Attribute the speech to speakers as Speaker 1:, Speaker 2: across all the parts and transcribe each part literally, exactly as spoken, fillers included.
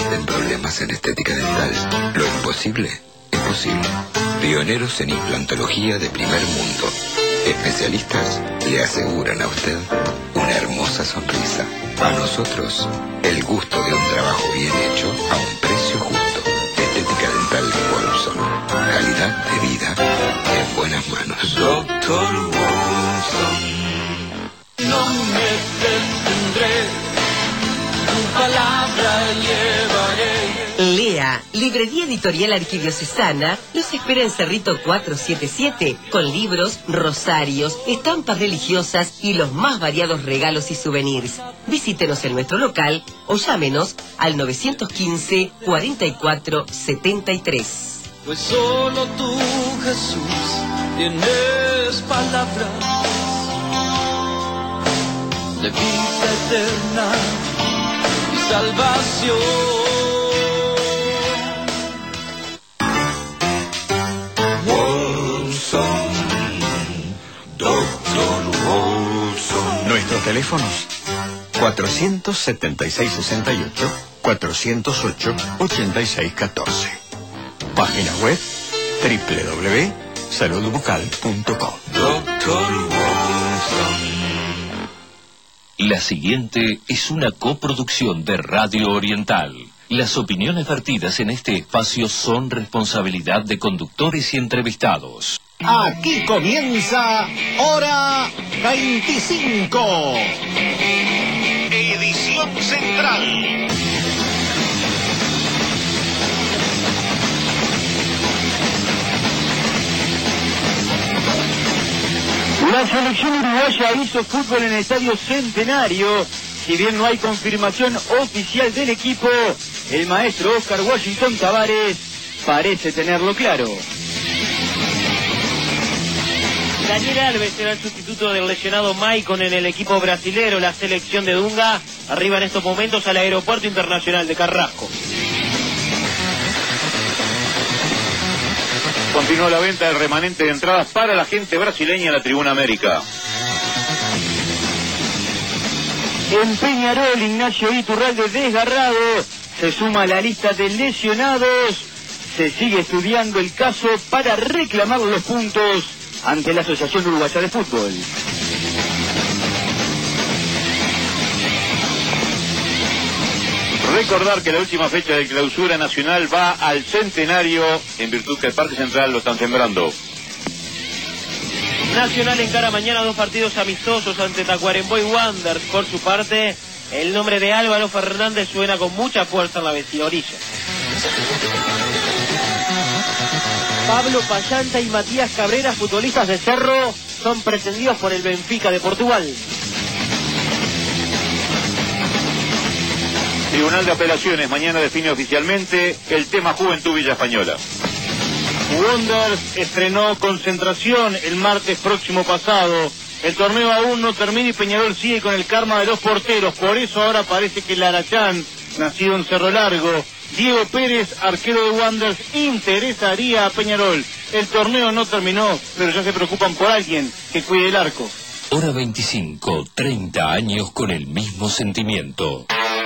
Speaker 1: existen problemas en estética dental, lo imposible es posible. Pioneros en implantología de primer mundo. Especialistas le aseguran a usted una hermosa sonrisa. A nosotros, el gusto de un trabajo bien hecho a un precio justo. Estética dental Wolfson. Calidad de vida en buenas manos.
Speaker 2: Doctor Wolfson, no me detendré, tu palabra llevaré.
Speaker 3: Lea, Librería Editorial Arquidiocesana, los espera en Cerrito cuatrocientos setenta y siete, con libros, rosarios, estampas religiosas y los más variados regalos y souvenirs. Visítenos en nuestro local o llámenos al nueve uno cinco, cuarenta y cuatro, setenta y tres.
Speaker 2: Pues solo tú, Jesús, tienes palabras de vida eterna y salvación.
Speaker 1: Wolfson, Doctor Wolfson.
Speaker 4: Nuestros teléfonos cuatrocientos setenta y seis sesenta y ocho, cuatrocientos ocho, ochenta y seis catorce. Página web doble u doble u doble u punto salud bucal punto com.
Speaker 2: Doctor Wolfson.
Speaker 5: La siguiente es una coproducción de Radio Oriental. Las opiniones vertidas en este espacio son responsabilidad de conductores y entrevistados.
Speaker 6: Aquí comienza Hora veinticinco. Edición central.
Speaker 7: La selección uruguaya hizo fútbol en el Estadio Centenario. Si bien no hay confirmación oficial del equipo, el maestro Oscar Washington Tavares parece tenerlo claro.
Speaker 8: Daniel Alves será el sustituto del lesionado Maicon en el equipo brasilero. La selección de Dunga arriba en estos momentos al Aeropuerto Internacional de Carrasco.
Speaker 9: Continúa la venta del remanente de entradas para la gente brasileña en la Tribuna América.
Speaker 7: En Peñarol, Ignacio Iturralde desgarrado se suma a la lista de lesionados. Se sigue estudiando el caso para reclamar los puntos ante la Asociación Uruguaya de Fútbol.
Speaker 9: Recordar que la última fecha de clausura nacional va al Centenario, en virtud que el Parque Central lo están sembrando.
Speaker 8: Nacional encara mañana dos partidos amistosos ante Tacuarembó y Wanderers. Por su parte, el nombre de Álvaro Fernández suena con mucha fuerza en la vecina orilla. Pablo Payanta y Matías Cabrera, futbolistas de Cerro, son pretendidos por el Benfica de Portugal.
Speaker 9: Tribunal de Apelaciones mañana define oficialmente el tema Juventud Villa Española.
Speaker 7: Wanderers estrenó concentración el martes próximo pasado. El torneo aún no termina y Peñarol sigue con el karma de los porteros. Por eso ahora parece que Larachán, nacido en Cerro Largo, Diego Pérez, arquero de Wanderers, interesaría a Peñarol. El torneo no terminó, pero ya se preocupan por alguien que cuide el arco.
Speaker 5: Hora veinticinco, treinta años con el mismo sentimiento.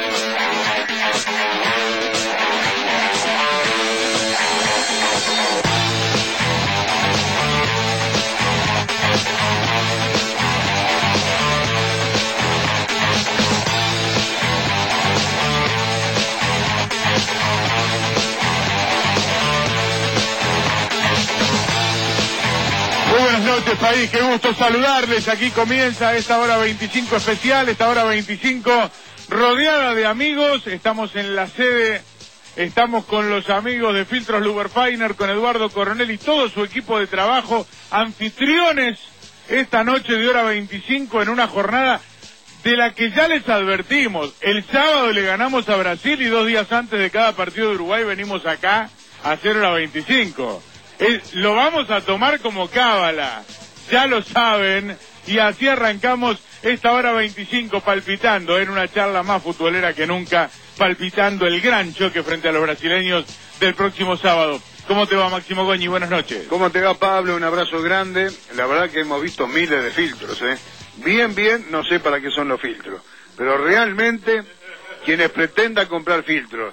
Speaker 10: Buenas noches, país, qué gusto saludarles. Aquí comienza esta hora veinticinco especial, esta hora veinticinco rodeada de amigos. Estamos en la sede, estamos con los amigos de Filtros Luberfeiner, con Eduardo Coronel y todo su equipo de trabajo, anfitriones esta noche de hora veinticinco en una jornada de la que ya les advertimos. El sábado le ganamos a Brasil y dos días antes de cada partido de Uruguay venimos acá a hacer hora veinticinco. Es, lo vamos a tomar como cábala, ya lo saben, y así arrancamos esta hora veinticinco palpitando en una charla más futbolera que nunca, palpitando el gran choque frente a los brasileños del próximo sábado. ¿Cómo te va, Máximo Goñi? Buenas noches.
Speaker 11: ¿Cómo te va, Pablo? Un abrazo grande. La verdad que hemos visto miles de filtros, ¿eh? Bien, bien, no sé para qué son los filtros, pero realmente quienes pretendan comprar filtros,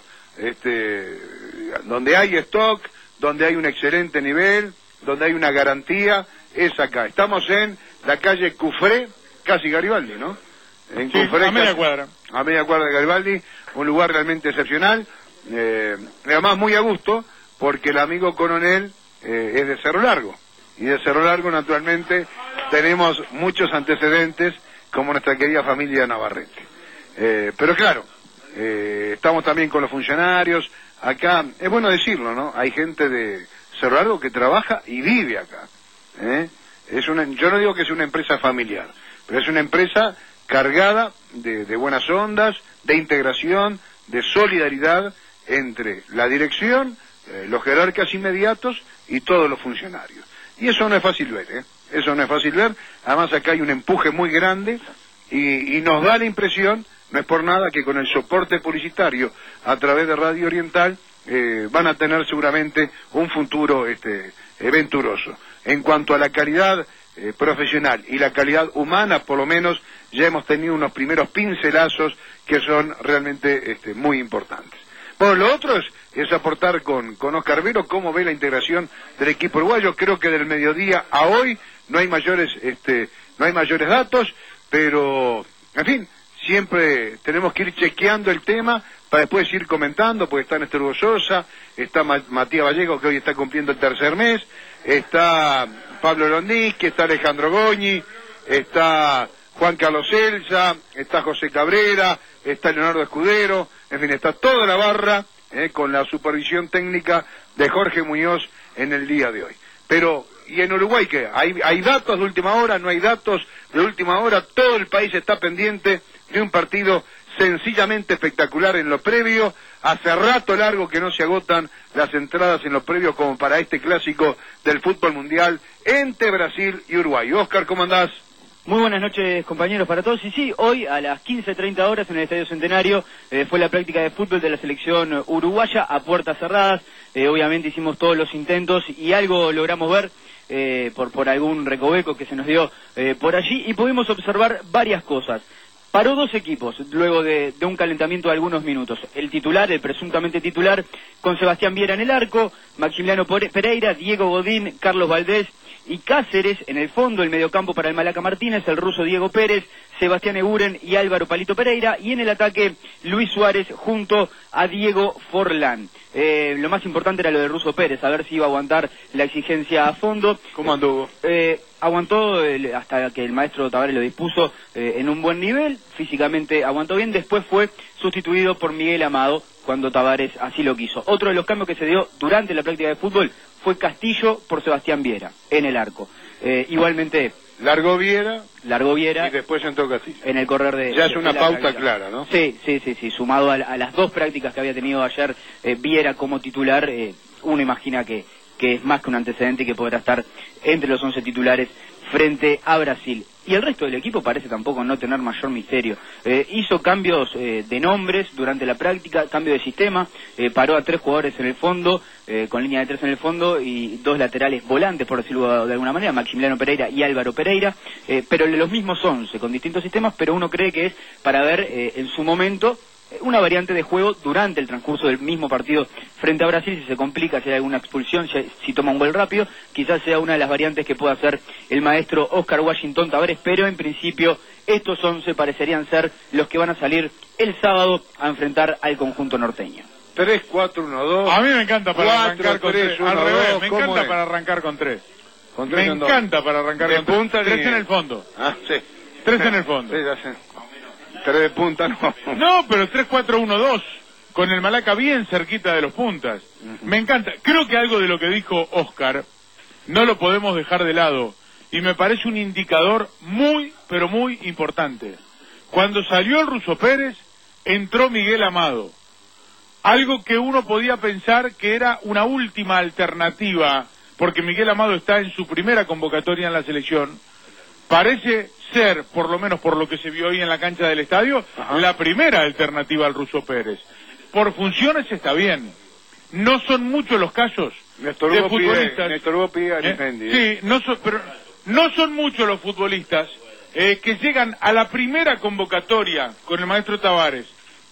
Speaker 11: este, donde hay stock, donde hay un excelente nivel, donde hay una garantía, es acá. Estamos en la calle Cufré, casi Garibaldi, ¿no? En
Speaker 10: sí,
Speaker 11: Cufré,
Speaker 10: a media
Speaker 11: casi,
Speaker 10: cuadra.
Speaker 11: A media cuadra de Garibaldi, un lugar realmente excepcional, eh, además muy a gusto, porque el amigo coronel eh, es de Cerro Largo, y de Cerro Largo naturalmente tenemos muchos antecedentes, como nuestra querida familia Navarrete. Eh, pero claro, eh, estamos también con los funcionarios, acá, es bueno decirlo, ¿no? Hay gente de Cerro Largo que trabaja y vive acá. ¿eh? Es una, yo no digo que es una empresa familiar, pero es una empresa cargada de, de buenas ondas, de integración, de solidaridad entre la dirección, eh, los jerarcas inmediatos y todos los funcionarios. Y eso no es fácil ver, ¿eh? Eso no es fácil ver. Además acá hay un empuje muy grande y, y nos da la impresión, no es por nada, que con el soporte publicitario a través de Radio Oriental eh, van a tener seguramente un futuro este, eh, venturoso. En cuanto a la calidad eh, profesional y la calidad humana, por lo menos ya hemos tenido unos primeros pincelazos que son realmente este, muy importantes. Bueno, lo otro es, es aportar con, con Oscar Vero cómo ve la integración del equipo uruguayo. Creo que del mediodía a hoy no hay mayores, este, no hay mayores datos, pero, en fin, siempre tenemos que ir chequeando el tema para después ir comentando, porque está Néstor Hugo Sosa, está Matías Vallejo, que hoy está cumpliendo el tercer mes, está Pablo Londisky, está Alejandro Goñi, está Juan Carlos Elsa, está José Cabrera, está Leonardo Escudero, en fin, está toda la barra eh, con la supervisión técnica de Jorge Muñoz en el día de hoy. Pero, ¿y en Uruguay qué? ¿Hay, hay datos de última hora? ¿No hay datos de última hora? Todo el país está pendiente de un partido sencillamente espectacular en lo previo. Hace rato largo que no se agotan las entradas en lo previo como para este clásico del fútbol mundial entre Brasil y Uruguay. Oscar, ¿cómo andás?
Speaker 12: Muy buenas noches, compañeros, para todos. Y sí, hoy a las quince treinta horas en el Estadio Centenario eh, fue la práctica de fútbol de la selección uruguaya a puertas cerradas. Eh, obviamente hicimos todos los intentos y algo logramos ver eh, por, por algún recoveco que se nos dio eh, por allí y pudimos observar varias cosas. Paró dos equipos luego de, de un calentamiento de algunos minutos. El titular, el presuntamente titular, con Sebastián Viera en el arco, Maximiliano Pereira, Diego Godín, Carlos Valdés y Cáceres en el fondo, el mediocampo para el Malaca Martínez, el ruso Diego Pérez, Sebastián Eguren y Álvaro Palito Pereira, y en el ataque Luis Suárez junto a Diego Forlán. Eh, lo más importante era lo del ruso Pérez, a ver si iba a aguantar la exigencia a fondo.
Speaker 11: ¿Cómo anduvo?
Speaker 12: Eh, aguantó el, hasta que el maestro Tavares lo dispuso eh, en un buen nivel, físicamente aguantó bien, después fue sustituido por Miguel Amado cuando Tavares así lo quiso. Otro de los cambios que se dio durante la práctica de fútbol fue Castillo por Sebastián Viera en el arco. Eh, igualmente...
Speaker 11: Largo Viera,
Speaker 12: Largo Viera
Speaker 11: y después entró Castillo.
Speaker 12: En el correr de...
Speaker 11: Ya es
Speaker 12: de,
Speaker 11: una
Speaker 12: de
Speaker 11: pauta
Speaker 12: práctica.
Speaker 11: clara, ¿no?
Speaker 12: Sí, sí, sí, sí. Sumado a, a las dos prácticas que había tenido ayer eh, Viera como titular, eh, uno imagina que, que es más que un antecedente y que podrá estar entre los once titulares frente a Brasil. Y el resto del equipo parece tampoco no tener mayor misterio. Eh, hizo cambios eh, de nombres durante la práctica, cambio de sistema, eh, paró a tres jugadores en el fondo, eh, con línea de tres en el fondo, y dos laterales volantes, por decirlo de alguna manera, Maximiliano Pereira y Álvaro Pereira, eh, pero los mismos once, con distintos sistemas, pero uno cree que es para ver eh, en su momento una variante de juego durante el transcurso del mismo partido frente a Brasil. Si se complica, si hay alguna expulsión, si, si toma un gol rápido, quizás sea una de las variantes que pueda hacer el maestro Oscar Washington Tavares, pero en principio estos once parecerían ser los que van a salir el sábado a enfrentar al conjunto norteño.
Speaker 11: tres, cuatro, uno, dos.
Speaker 10: A mí me encanta para
Speaker 11: cuatro,
Speaker 10: arrancar con
Speaker 11: tres,
Speaker 10: tres.
Speaker 11: uno,
Speaker 10: Al revés,
Speaker 11: dos,
Speaker 10: me
Speaker 11: ¿cómo
Speaker 10: encanta
Speaker 11: es?
Speaker 10: para arrancar con tres.
Speaker 11: Con
Speaker 10: Me
Speaker 11: tres en dos.
Speaker 10: encanta para arrancar
Speaker 11: De
Speaker 10: con tres.
Speaker 11: punta
Speaker 10: Tres
Speaker 11: ni-
Speaker 10: en el fondo.
Speaker 11: Ah, sí.
Speaker 10: Tres en el fondo.
Speaker 11: Sí, ya sé. Tres de punta no.
Speaker 10: No, pero tres cuatro uno dos, con el Malaca bien cerquita de los puntas. Me encanta. Creo que algo de lo que dijo Oscar no lo podemos dejar de lado. Y me parece un indicador muy, pero muy importante. Cuando salió el ruso Pérez, entró Miguel Amado. Algo que uno podía pensar que era una última alternativa, porque Miguel Amado está en su primera convocatoria en la selección. Parece ser, por lo menos por lo que se vio hoy en la cancha del estadio, Ajá. la primera alternativa al ruso Pérez. Por funciones está bien. No son muchos los casos
Speaker 11: Néstor
Speaker 10: de
Speaker 11: Hugo
Speaker 10: futbolistas.
Speaker 11: Pide, Néstor Hugo pide a
Speaker 10: ¿Eh?
Speaker 11: Arismendi,
Speaker 10: Sí, no son, pero no son muchos los futbolistas eh, que llegan a la primera convocatoria con el maestro Tavares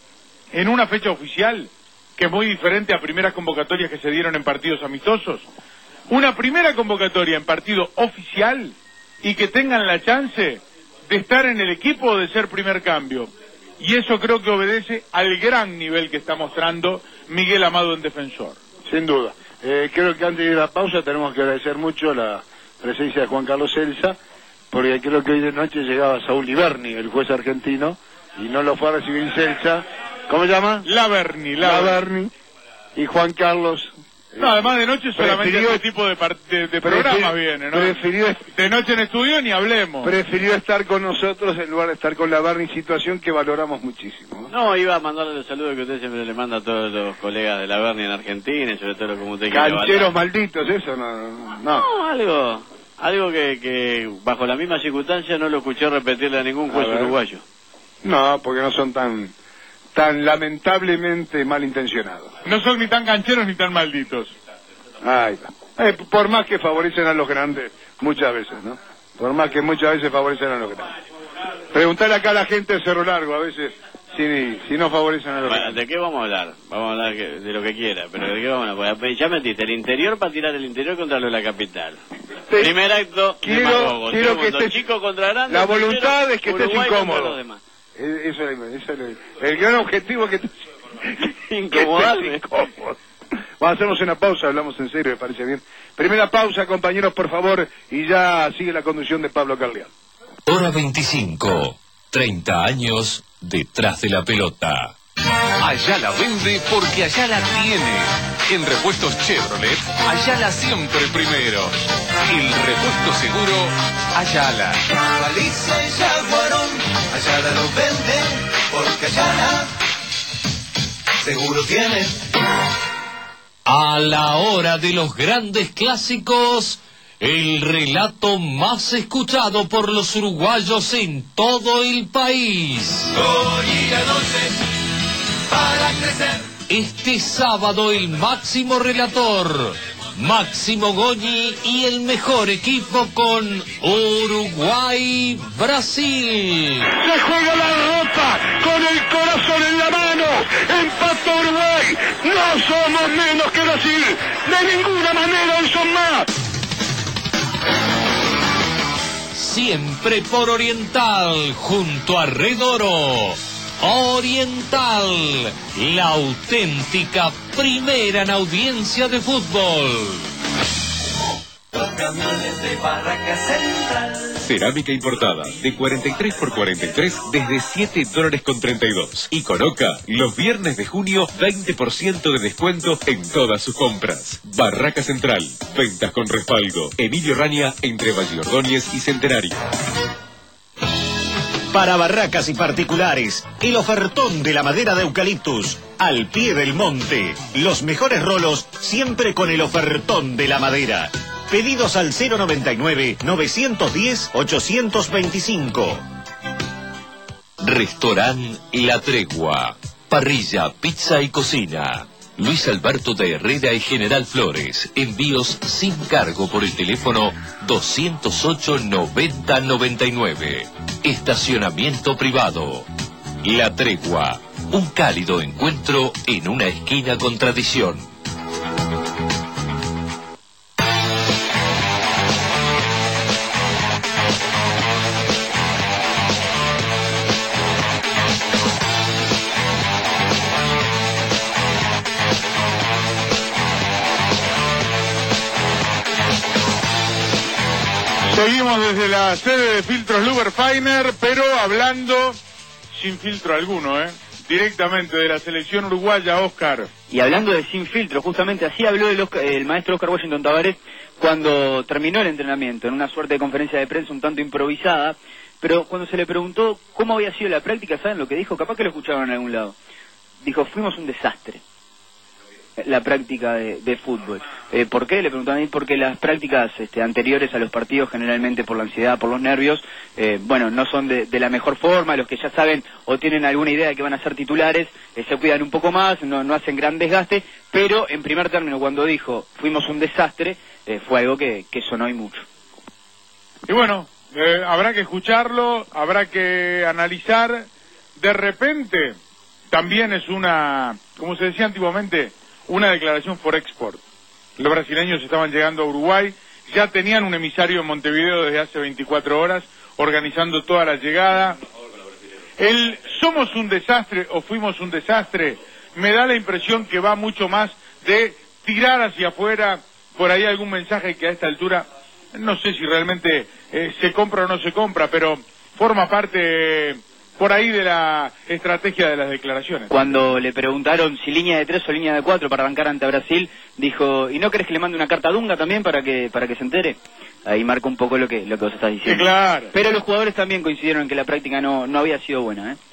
Speaker 10: en una fecha oficial, que es muy diferente a primeras convocatorias que se dieron en partidos amistosos, una primera convocatoria en partido oficial y que tengan la chance de estar en el equipo o de ser primer cambio. Y eso creo que obedece al gran nivel que está mostrando Miguel Amado en Defensor.
Speaker 11: Sin duda. Eh, creo que antes de la pausa tenemos que agradecer mucho la presencia de Juan Carlos Celsa, porque creo que hoy de noche llegaba Saúl Iberni, el juez argentino, y no lo fue a recibir Celsa. ¿Cómo se llama?
Speaker 10: Laverni,
Speaker 11: Laverni. Y Juan Carlos...
Speaker 10: No, además de noche solamente
Speaker 11: prefirió,
Speaker 10: este tipo de, de, de programas viene, ¿no?
Speaker 11: Prefirió,
Speaker 10: de noche en estudio ni hablemos.
Speaker 11: Prefirió estar con nosotros en lugar de estar con Laverni, situación que valoramos muchísimo.
Speaker 13: No, no iba a mandarle los saludos que usted siempre le manda a todos los colegas de Laverni en Argentina, y sobre todo como usted quiere.
Speaker 11: Cancheros malditos, eso no... No,
Speaker 13: no algo... Algo que, que bajo la misma circunstancia no lo escuché repetirle a ningún juez uruguayo.
Speaker 11: No, porque no son tan tan lamentablemente malintencionados.
Speaker 10: No son ni tan cancheros ni tan malditos.
Speaker 11: Ay, eh, por más que favorecen a los grandes, muchas veces, ¿no? Por más que muchas veces favorecen a los grandes. Preguntarle acá a la gente de Cerro Largo, a veces, si, si no favorecen a los
Speaker 13: bueno,
Speaker 11: grandes.
Speaker 13: ¿de qué vamos a hablar? Vamos a hablar de lo que quiera, pero ¿de qué vamos a hablar? Ya metiste el interior para tirar el interior contra lo de la capital. Sí. Primer acto,
Speaker 11: quiero,
Speaker 13: demagogo.
Speaker 11: quiero que estés,
Speaker 13: chico contra grande.
Speaker 11: La voluntad es que estés incómodo.
Speaker 13: Eh,
Speaker 11: eso es, eso es el, el gran objetivo que,
Speaker 13: que incomodarme.
Speaker 11: Vamos a hacernos una pausa, hablamos en serio, me parece bien. Primera pausa, compañeros, por favor, y ya sigue la conducción de Pablo Carlián.
Speaker 5: Hora veinticinco, treinta años detrás de la pelota.
Speaker 14: Ayala vende porque Ayala tiene. En repuestos Chevrolet, Ayala siempre primero. El repuesto seguro, Ayala.
Speaker 2: Baliza y Jaguarón, Ayala lo vende porque Ayala seguro tiene.
Speaker 5: A la hora de los grandes clásicos, el relato más escuchado por los uruguayos en todo el país.
Speaker 2: Para crecer.
Speaker 5: Este sábado el máximo relator, Máximo Goñi, y el mejor equipo con Uruguay-Brasil.
Speaker 6: Se juega la ropa con el corazón en la mano. Empata Uruguay. No somos menos que Brasil. De ninguna manera hoy son más.
Speaker 5: Siempre por Oriental, junto a Redoro. Oriental, la auténtica primera en audiencia de fútbol.
Speaker 2: Los camiones de Barraca Central.
Speaker 15: Cerámica importada de cuarenta y tres por cuarenta y tres desde siete dólares con treinta y dos. Y con Oca, los viernes de junio, veinte por ciento de descuento en todas sus compras. Barraca Central, ventas con respaldo. Emilio Raña, entre Valle Ordóñez y Centenario.
Speaker 6: Para barracas y particulares, el ofertón de la madera de eucaliptus, al pie del monte. Los mejores rolos, siempre con el ofertón de la madera. Pedidos al cero noventa y nueve, novecientos diez, ochocientos veinticinco.
Speaker 5: Restaurant La Tregua. Parrilla, pizza y cocina. Luis Alberto de Herrera y General Flores. Envíos sin cargo por el teléfono doscientos ocho, noventa, noventa y nueve. Estacionamiento privado. La Tregua. Un cálido encuentro en una esquina con tradición.
Speaker 10: Seguimos desde la sede de Filtros Luberfeiner, pero hablando sin filtro alguno, ¿eh? Directamente de la selección uruguaya, Oscar.
Speaker 12: Y hablando de sin filtro, justamente así habló el, Oscar, el maestro Oscar Washington Tavares cuando terminó el entrenamiento, en una suerte de conferencia de prensa un tanto improvisada, pero cuando se le preguntó cómo había sido la práctica, ¿saben lo que dijo? Capaz que lo escucharon en algún lado. Dijo, fuimos un desastre. La práctica de, de fútbol. Eh, ¿Por qué? Le preguntaban a mí, porque las prácticas este, anteriores a los partidos, generalmente por la ansiedad, por los nervios, eh, bueno, no son de, de la mejor forma. Los que ya saben o tienen alguna idea de que van a ser titulares, eh, se cuidan un poco más, no, no hacen gran desgaste, pero en primer término, cuando dijo, fuimos un desastre, eh, fue algo que, que sonó y mucho.
Speaker 10: Y bueno, eh, habrá que escucharlo, habrá que analizar. De repente, también es una, como se decía antiguamente, una declaración for export. Los brasileños estaban llegando a Uruguay, ya tenían un emisario en Montevideo desde hace veinticuatro horas, organizando toda la llegada. El somos un desastre o fuimos un desastre, me da la impresión que va mucho más de tirar hacia afuera por ahí algún mensaje que a esta altura no sé si realmente eh, se compra o no se compra, pero forma parte eh, por ahí de la estrategia de las declaraciones.
Speaker 12: Cuando le preguntaron si línea de tres o línea de cuatro para bancar ante Brasil, dijo, ¿y no querés que le mande una carta a Dunga también para que para que se entere? Ahí marca un poco lo que lo que vos estás diciendo.
Speaker 10: Sí, claro.
Speaker 12: Pero los jugadores también coincidieron en que la práctica no, no había sido buena, ¿eh?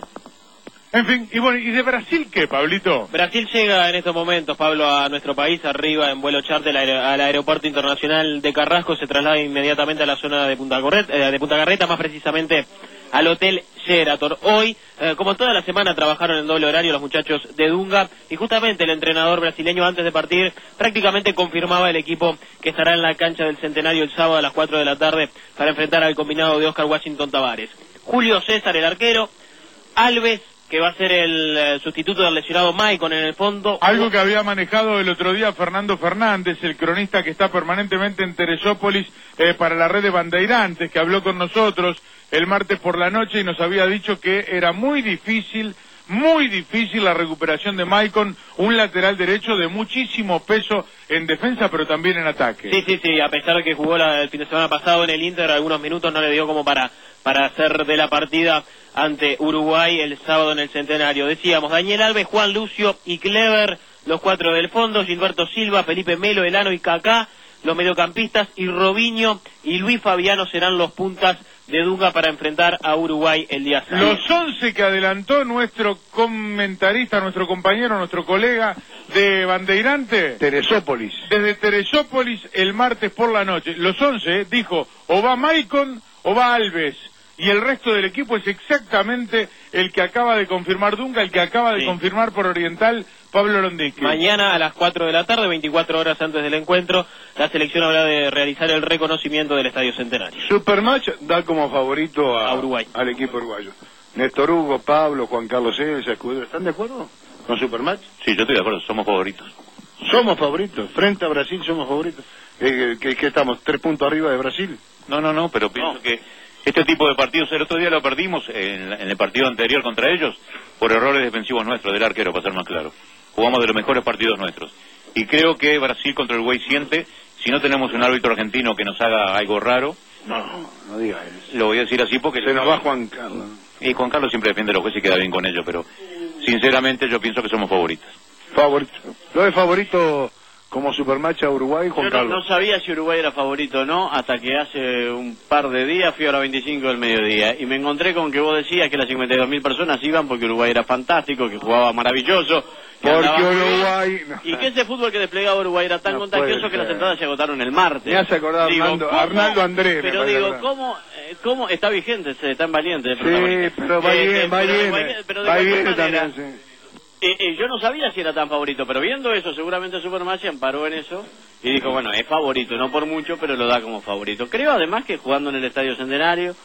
Speaker 10: En fin, y bueno, ¿y de Brasil qué, Pablito?
Speaker 8: Brasil llega en estos momentos, Pablo, a nuestro país, arriba en vuelo charter al, al aeropuerto internacional de Carrasco, se traslada inmediatamente a la zona de Punta, Corret, eh, de Punta Carreta, más precisamente al Hotel Sheraton. Hoy, eh, como toda la semana, trabajaron en doble horario los muchachos de Dunga, y justamente el entrenador brasileño, antes de partir, prácticamente confirmaba el equipo que estará en la cancha del Centenario el sábado a las cuatro de la tarde para enfrentar al combinado de Oscar Washington Tavares. Julio César, el arquero, Alves, que va a ser el eh, sustituto del lesionado Maicon en el fondo.
Speaker 10: Algo que había manejado el otro día Fernando Fernández, el cronista que está permanentemente en Teresópolis eh, para la red de Bandeirantes, que habló con nosotros el martes por la noche y nos había dicho que era muy difícil, muy difícil la recuperación de Maicon, un lateral derecho de muchísimo peso en defensa, pero también en ataque.
Speaker 8: Sí, sí, sí, a pesar de que jugó la, el fin de semana pasado en el Inter, algunos minutos no le dio como para, para hacer de la partida ante Uruguay el sábado en el Centenario. Decíamos, Daniel Alves, Juan Lucio y Clever, los cuatro del fondo, Gilberto Silva, Felipe Melo, Elano y Kaká, los mediocampistas, y Robinho y Luis Fabiano serán los puntas de Dunga para enfrentar a Uruguay el día sábado.
Speaker 10: Los once que adelantó nuestro comentarista, nuestro compañero, nuestro colega de Bandeirante.
Speaker 11: Teresópolis.
Speaker 10: Desde Teresópolis el martes por la noche. Los once, eh, dijo, o va Maicon o va Alves. Y el resto del equipo es exactamente el que acaba de confirmar Dunga, el que acaba de
Speaker 8: sí.
Speaker 10: confirmar por Oriental Pablo Londique.
Speaker 8: Mañana a las cuatro de la tarde, veinticuatro horas antes del encuentro, la selección habrá de realizar el reconocimiento del Estadio Centenario.
Speaker 11: Supermatch da como favorito a,
Speaker 8: a Uruguay.
Speaker 11: Al equipo uruguayo. Néstor Hugo, Pablo, Juan Carlos Elsa, Escudero, ¿están de acuerdo con Supermatch?
Speaker 9: Sí, yo estoy de acuerdo, somos favoritos.
Speaker 11: Somos favoritos, frente a Brasil somos favoritos. Eh, que, que estamos tres puntos arriba de Brasil.
Speaker 9: No, no, no, pero pienso no. que este tipo de partidos, el otro día lo perdimos en, en el partido anterior contra ellos por errores defensivos nuestros, del arquero, para ser más claro. Jugamos de los mejores partidos nuestros. Y creo que Brasil contra Uruguay siente, si no tenemos un árbitro argentino que nos haga algo raro...
Speaker 11: No, no digas eso.
Speaker 9: Lo voy a decir así porque...
Speaker 11: Se nos va Juan Carlos.
Speaker 9: Y Juan Carlos siempre defiende a los jueces y queda bien con ellos, pero sinceramente yo pienso que somos favoritos.
Speaker 11: Favorito. Lo de favorito... Como Supermatch a Uruguay, Juan
Speaker 13: Yo no,
Speaker 11: Carlos.
Speaker 13: no sabía si Uruguay era favorito o no, hasta que hace un par de días fui a la veinticinco del mediodía y me encontré con que vos decías que las cincuenta y dos mil personas iban porque Uruguay era fantástico, que jugaba maravilloso. Que
Speaker 11: porque Uruguay...
Speaker 13: Y que ese fútbol que desplegaba Uruguay era tan
Speaker 11: no
Speaker 13: contagioso que las entradas se agotaron el martes.
Speaker 11: Me hace acordar
Speaker 13: digo,
Speaker 11: Arnaldo,
Speaker 13: ¿cómo?
Speaker 11: Arnaldo Andrés.
Speaker 13: Pero digo, ¿cómo, eh, ¿cómo está vigente, ese, tan valiente?
Speaker 11: Sí, pero va
Speaker 13: eh,
Speaker 11: bien,
Speaker 13: eh,
Speaker 11: va
Speaker 13: pero
Speaker 11: bien.
Speaker 13: de, pero de
Speaker 11: Va
Speaker 13: cualquier
Speaker 11: bien
Speaker 13: manera,
Speaker 11: también, sí.
Speaker 13: Eh, eh, yo no sabía si era tan favorito, pero viendo eso, seguramente Supermatch amparó en eso y dijo, bueno, es favorito, no por mucho, pero lo da como favorito. Creo además que jugando en el Estadio Centenario,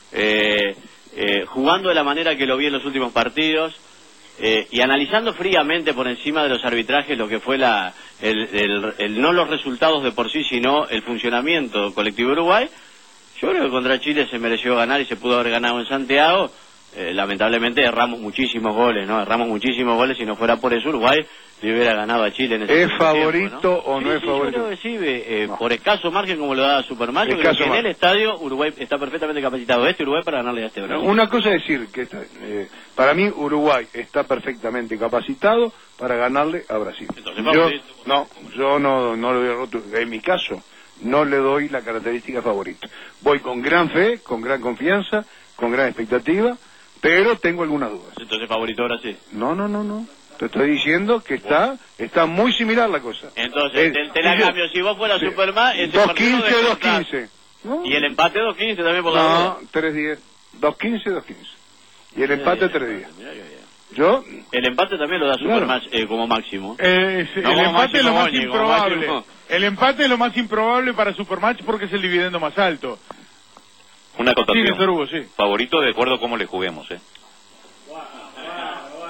Speaker 13: eh, eh, jugando de la manera que lo vi en los últimos partidos, eh, y analizando fríamente por encima de los arbitrajes lo que fue la el, el, el, no los resultados de por sí, sino el funcionamiento colectivo de Uruguay, yo creo que contra Chile se mereció ganar y se pudo haber ganado en Santiago. Eh, lamentablemente erramos muchísimos goles, ¿no? Erramos muchísimos goles, si no fuera por eso Uruguay le hubiera ganado a Chile en ese
Speaker 11: ¿Es favorito
Speaker 13: tiempo, ¿no?
Speaker 11: o no
Speaker 13: sí,
Speaker 11: es
Speaker 13: sí,
Speaker 11: favorito?
Speaker 13: Yo creo que sí, eh,
Speaker 11: no.
Speaker 13: por escaso margen como lo da Supermatch, yo creo que en el estadio Uruguay está perfectamente capacitado, este Uruguay para ganarle a este Brasil.
Speaker 11: Una cosa es decir que está, eh, para mí Uruguay está perfectamente capacitado para ganarle a Brasil.
Speaker 13: Entonces,
Speaker 11: yo, no, yo no, no le doy rotundo. En mi caso, no le doy la característica favorita. Voy con gran fe, con gran confianza, con gran expectativa, pero tengo algunas dudas.
Speaker 13: Entonces, favorito Brasil.
Speaker 11: No, no, no, no. Te estoy diciendo que está está muy similar la cosa.
Speaker 13: Entonces,
Speaker 11: eh,
Speaker 13: te, te la
Speaker 11: yo,
Speaker 13: cambio. Si vos fueras
Speaker 11: sí.
Speaker 13: Superman, ese
Speaker 11: dos
Speaker 13: partido
Speaker 11: quince,
Speaker 13: de
Speaker 11: dos
Speaker 13: contar.
Speaker 11: quince. ¿No?
Speaker 13: Y el empate dos quince también por la
Speaker 11: No,
Speaker 13: duda.
Speaker 11: tres diez. dos quince, dos quince. Y el
Speaker 13: Mira,
Speaker 11: empate
Speaker 13: mira,
Speaker 11: tres
Speaker 13: mira,
Speaker 11: diez.
Speaker 13: mira que bien.
Speaker 11: Yo...
Speaker 13: El empate también lo da
Speaker 11: Claro.
Speaker 13: Supermatch eh, como máximo.
Speaker 10: Eh,
Speaker 13: No,
Speaker 10: el
Speaker 13: como
Speaker 10: empate es lo
Speaker 13: máximo
Speaker 10: más
Speaker 13: Boñi, como
Speaker 10: improbable.
Speaker 13: máximo.
Speaker 10: El empate es lo más improbable para Supermatch porque es el dividendo más alto.
Speaker 9: Una
Speaker 10: Sí,
Speaker 9: acotación.
Speaker 10: Néstor Hugo, sí.
Speaker 9: Favorito de acuerdo a cómo le juguemos, ¿eh?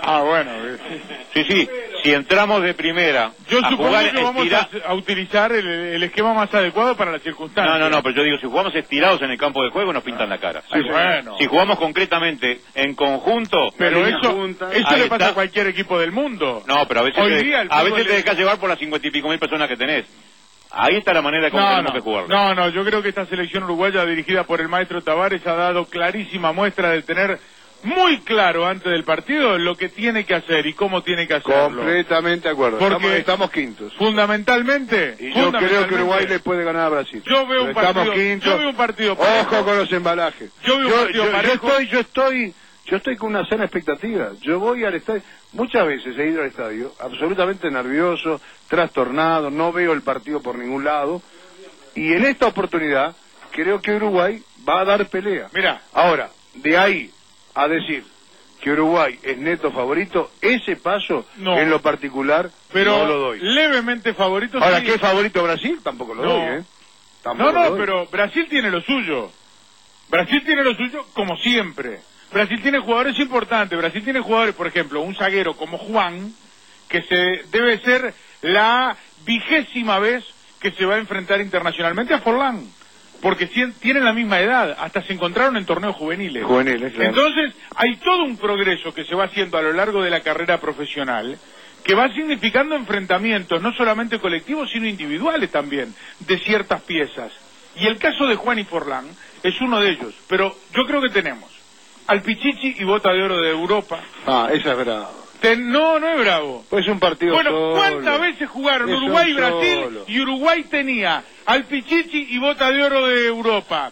Speaker 10: Ah, bueno.
Speaker 9: Sí, sí, si entramos de primera
Speaker 10: Yo
Speaker 9: a
Speaker 10: supongo
Speaker 9: jugar
Speaker 10: que vamos
Speaker 9: estira-
Speaker 10: a, a utilizar el, el esquema más adecuado para las circunstancias.
Speaker 9: No, no, no, pero yo digo, si jugamos estirados en el campo de juego nos pintan la cara.
Speaker 10: Ay, bueno.
Speaker 9: Si jugamos concretamente en conjunto...
Speaker 10: Pero
Speaker 9: en
Speaker 10: eso,
Speaker 9: junta,
Speaker 10: eso
Speaker 9: ahí
Speaker 10: le pasa
Speaker 9: está.
Speaker 10: a cualquier equipo del mundo.
Speaker 9: No, pero a veces,
Speaker 10: Hoy
Speaker 9: te,
Speaker 10: día el
Speaker 9: a
Speaker 10: fútbol
Speaker 9: veces te
Speaker 10: es-
Speaker 9: dejas llevar por las cincuenta y pico mil personas que tenés. Ahí está la manera de cómo
Speaker 10: No,
Speaker 9: tenemos
Speaker 10: no,
Speaker 9: que jugar.
Speaker 10: no, no, yo creo que esta selección uruguaya dirigida por el maestro Tavares ha dado clarísima muestra de tener muy claro antes del partido lo que tiene que hacer y cómo tiene que hacerlo.
Speaker 11: Completamente de acuerdo.
Speaker 10: Porque
Speaker 11: estamos, estamos quintos.
Speaker 10: Fundamentalmente,
Speaker 11: Y yo creo que Uruguay le puede ganar a Brasil.
Speaker 10: Yo veo un
Speaker 11: Pero estamos
Speaker 10: partido,
Speaker 11: quintos.
Speaker 10: yo veo un partido parejo.
Speaker 11: Ojo con los embalajes.
Speaker 10: Yo veo un partido
Speaker 11: yo- yo
Speaker 10: parejo.
Speaker 11: estoy, yo estoy, yo estoy con una sana expectativa. Yo voy al estadio, muchas veces he ido al estadio, absolutamente nervioso, trastornado, no veo el partido por ningún lado. Y en esta oportunidad, creo que Uruguay va a dar pelea.
Speaker 10: Mira,
Speaker 11: ahora, de ahí a decir que Uruguay es neto favorito, ese paso
Speaker 10: No.
Speaker 11: en lo particular
Speaker 10: pero
Speaker 11: no lo doy.
Speaker 10: levemente favorito.
Speaker 11: Ahora,
Speaker 10: sí.
Speaker 11: ¿qué favorito Brasil? Tampoco lo
Speaker 10: No.
Speaker 11: doy, ¿eh? Tampoco
Speaker 10: No,
Speaker 11: lo
Speaker 10: no,
Speaker 11: doy.
Speaker 10: pero Brasil tiene lo suyo. Brasil tiene lo suyo como siempre. Brasil tiene jugadores importantes. Brasil tiene jugadores, por ejemplo, un zaguero como Juan, que se debe ser la vigésima vez que se va a enfrentar internacionalmente a Forlán. Porque cien- tienen la misma edad, hasta se encontraron en torneos juveniles.
Speaker 11: Juveniles, claro.
Speaker 10: Entonces, hay todo un progreso que se va haciendo a lo largo de la carrera profesional, que va significando enfrentamientos, no solamente colectivos, sino individuales también, de ciertas piezas. Y el caso de Juan y Forlán es uno de ellos. Pero yo creo que tenemos al Pichichi y Bota de Oro de Europa.
Speaker 11: Ah, esa es verdad.
Speaker 10: Ten- no, no es bravo.
Speaker 11: Pues un partido
Speaker 10: Bueno,
Speaker 11: solo.
Speaker 10: ¿cuántas veces jugaron
Speaker 11: Es
Speaker 10: Uruguay y
Speaker 11: un
Speaker 10: Brasil?
Speaker 11: solo.
Speaker 10: Y Uruguay tenía al Pichichi y Bota de Oro de Europa,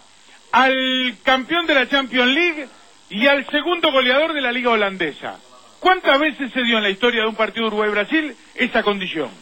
Speaker 10: al campeón de la Champions League y al segundo goleador de la Liga Holandesa. ¿Cuántas veces se dio en la historia de un partido Uruguay-Brasil esa condición?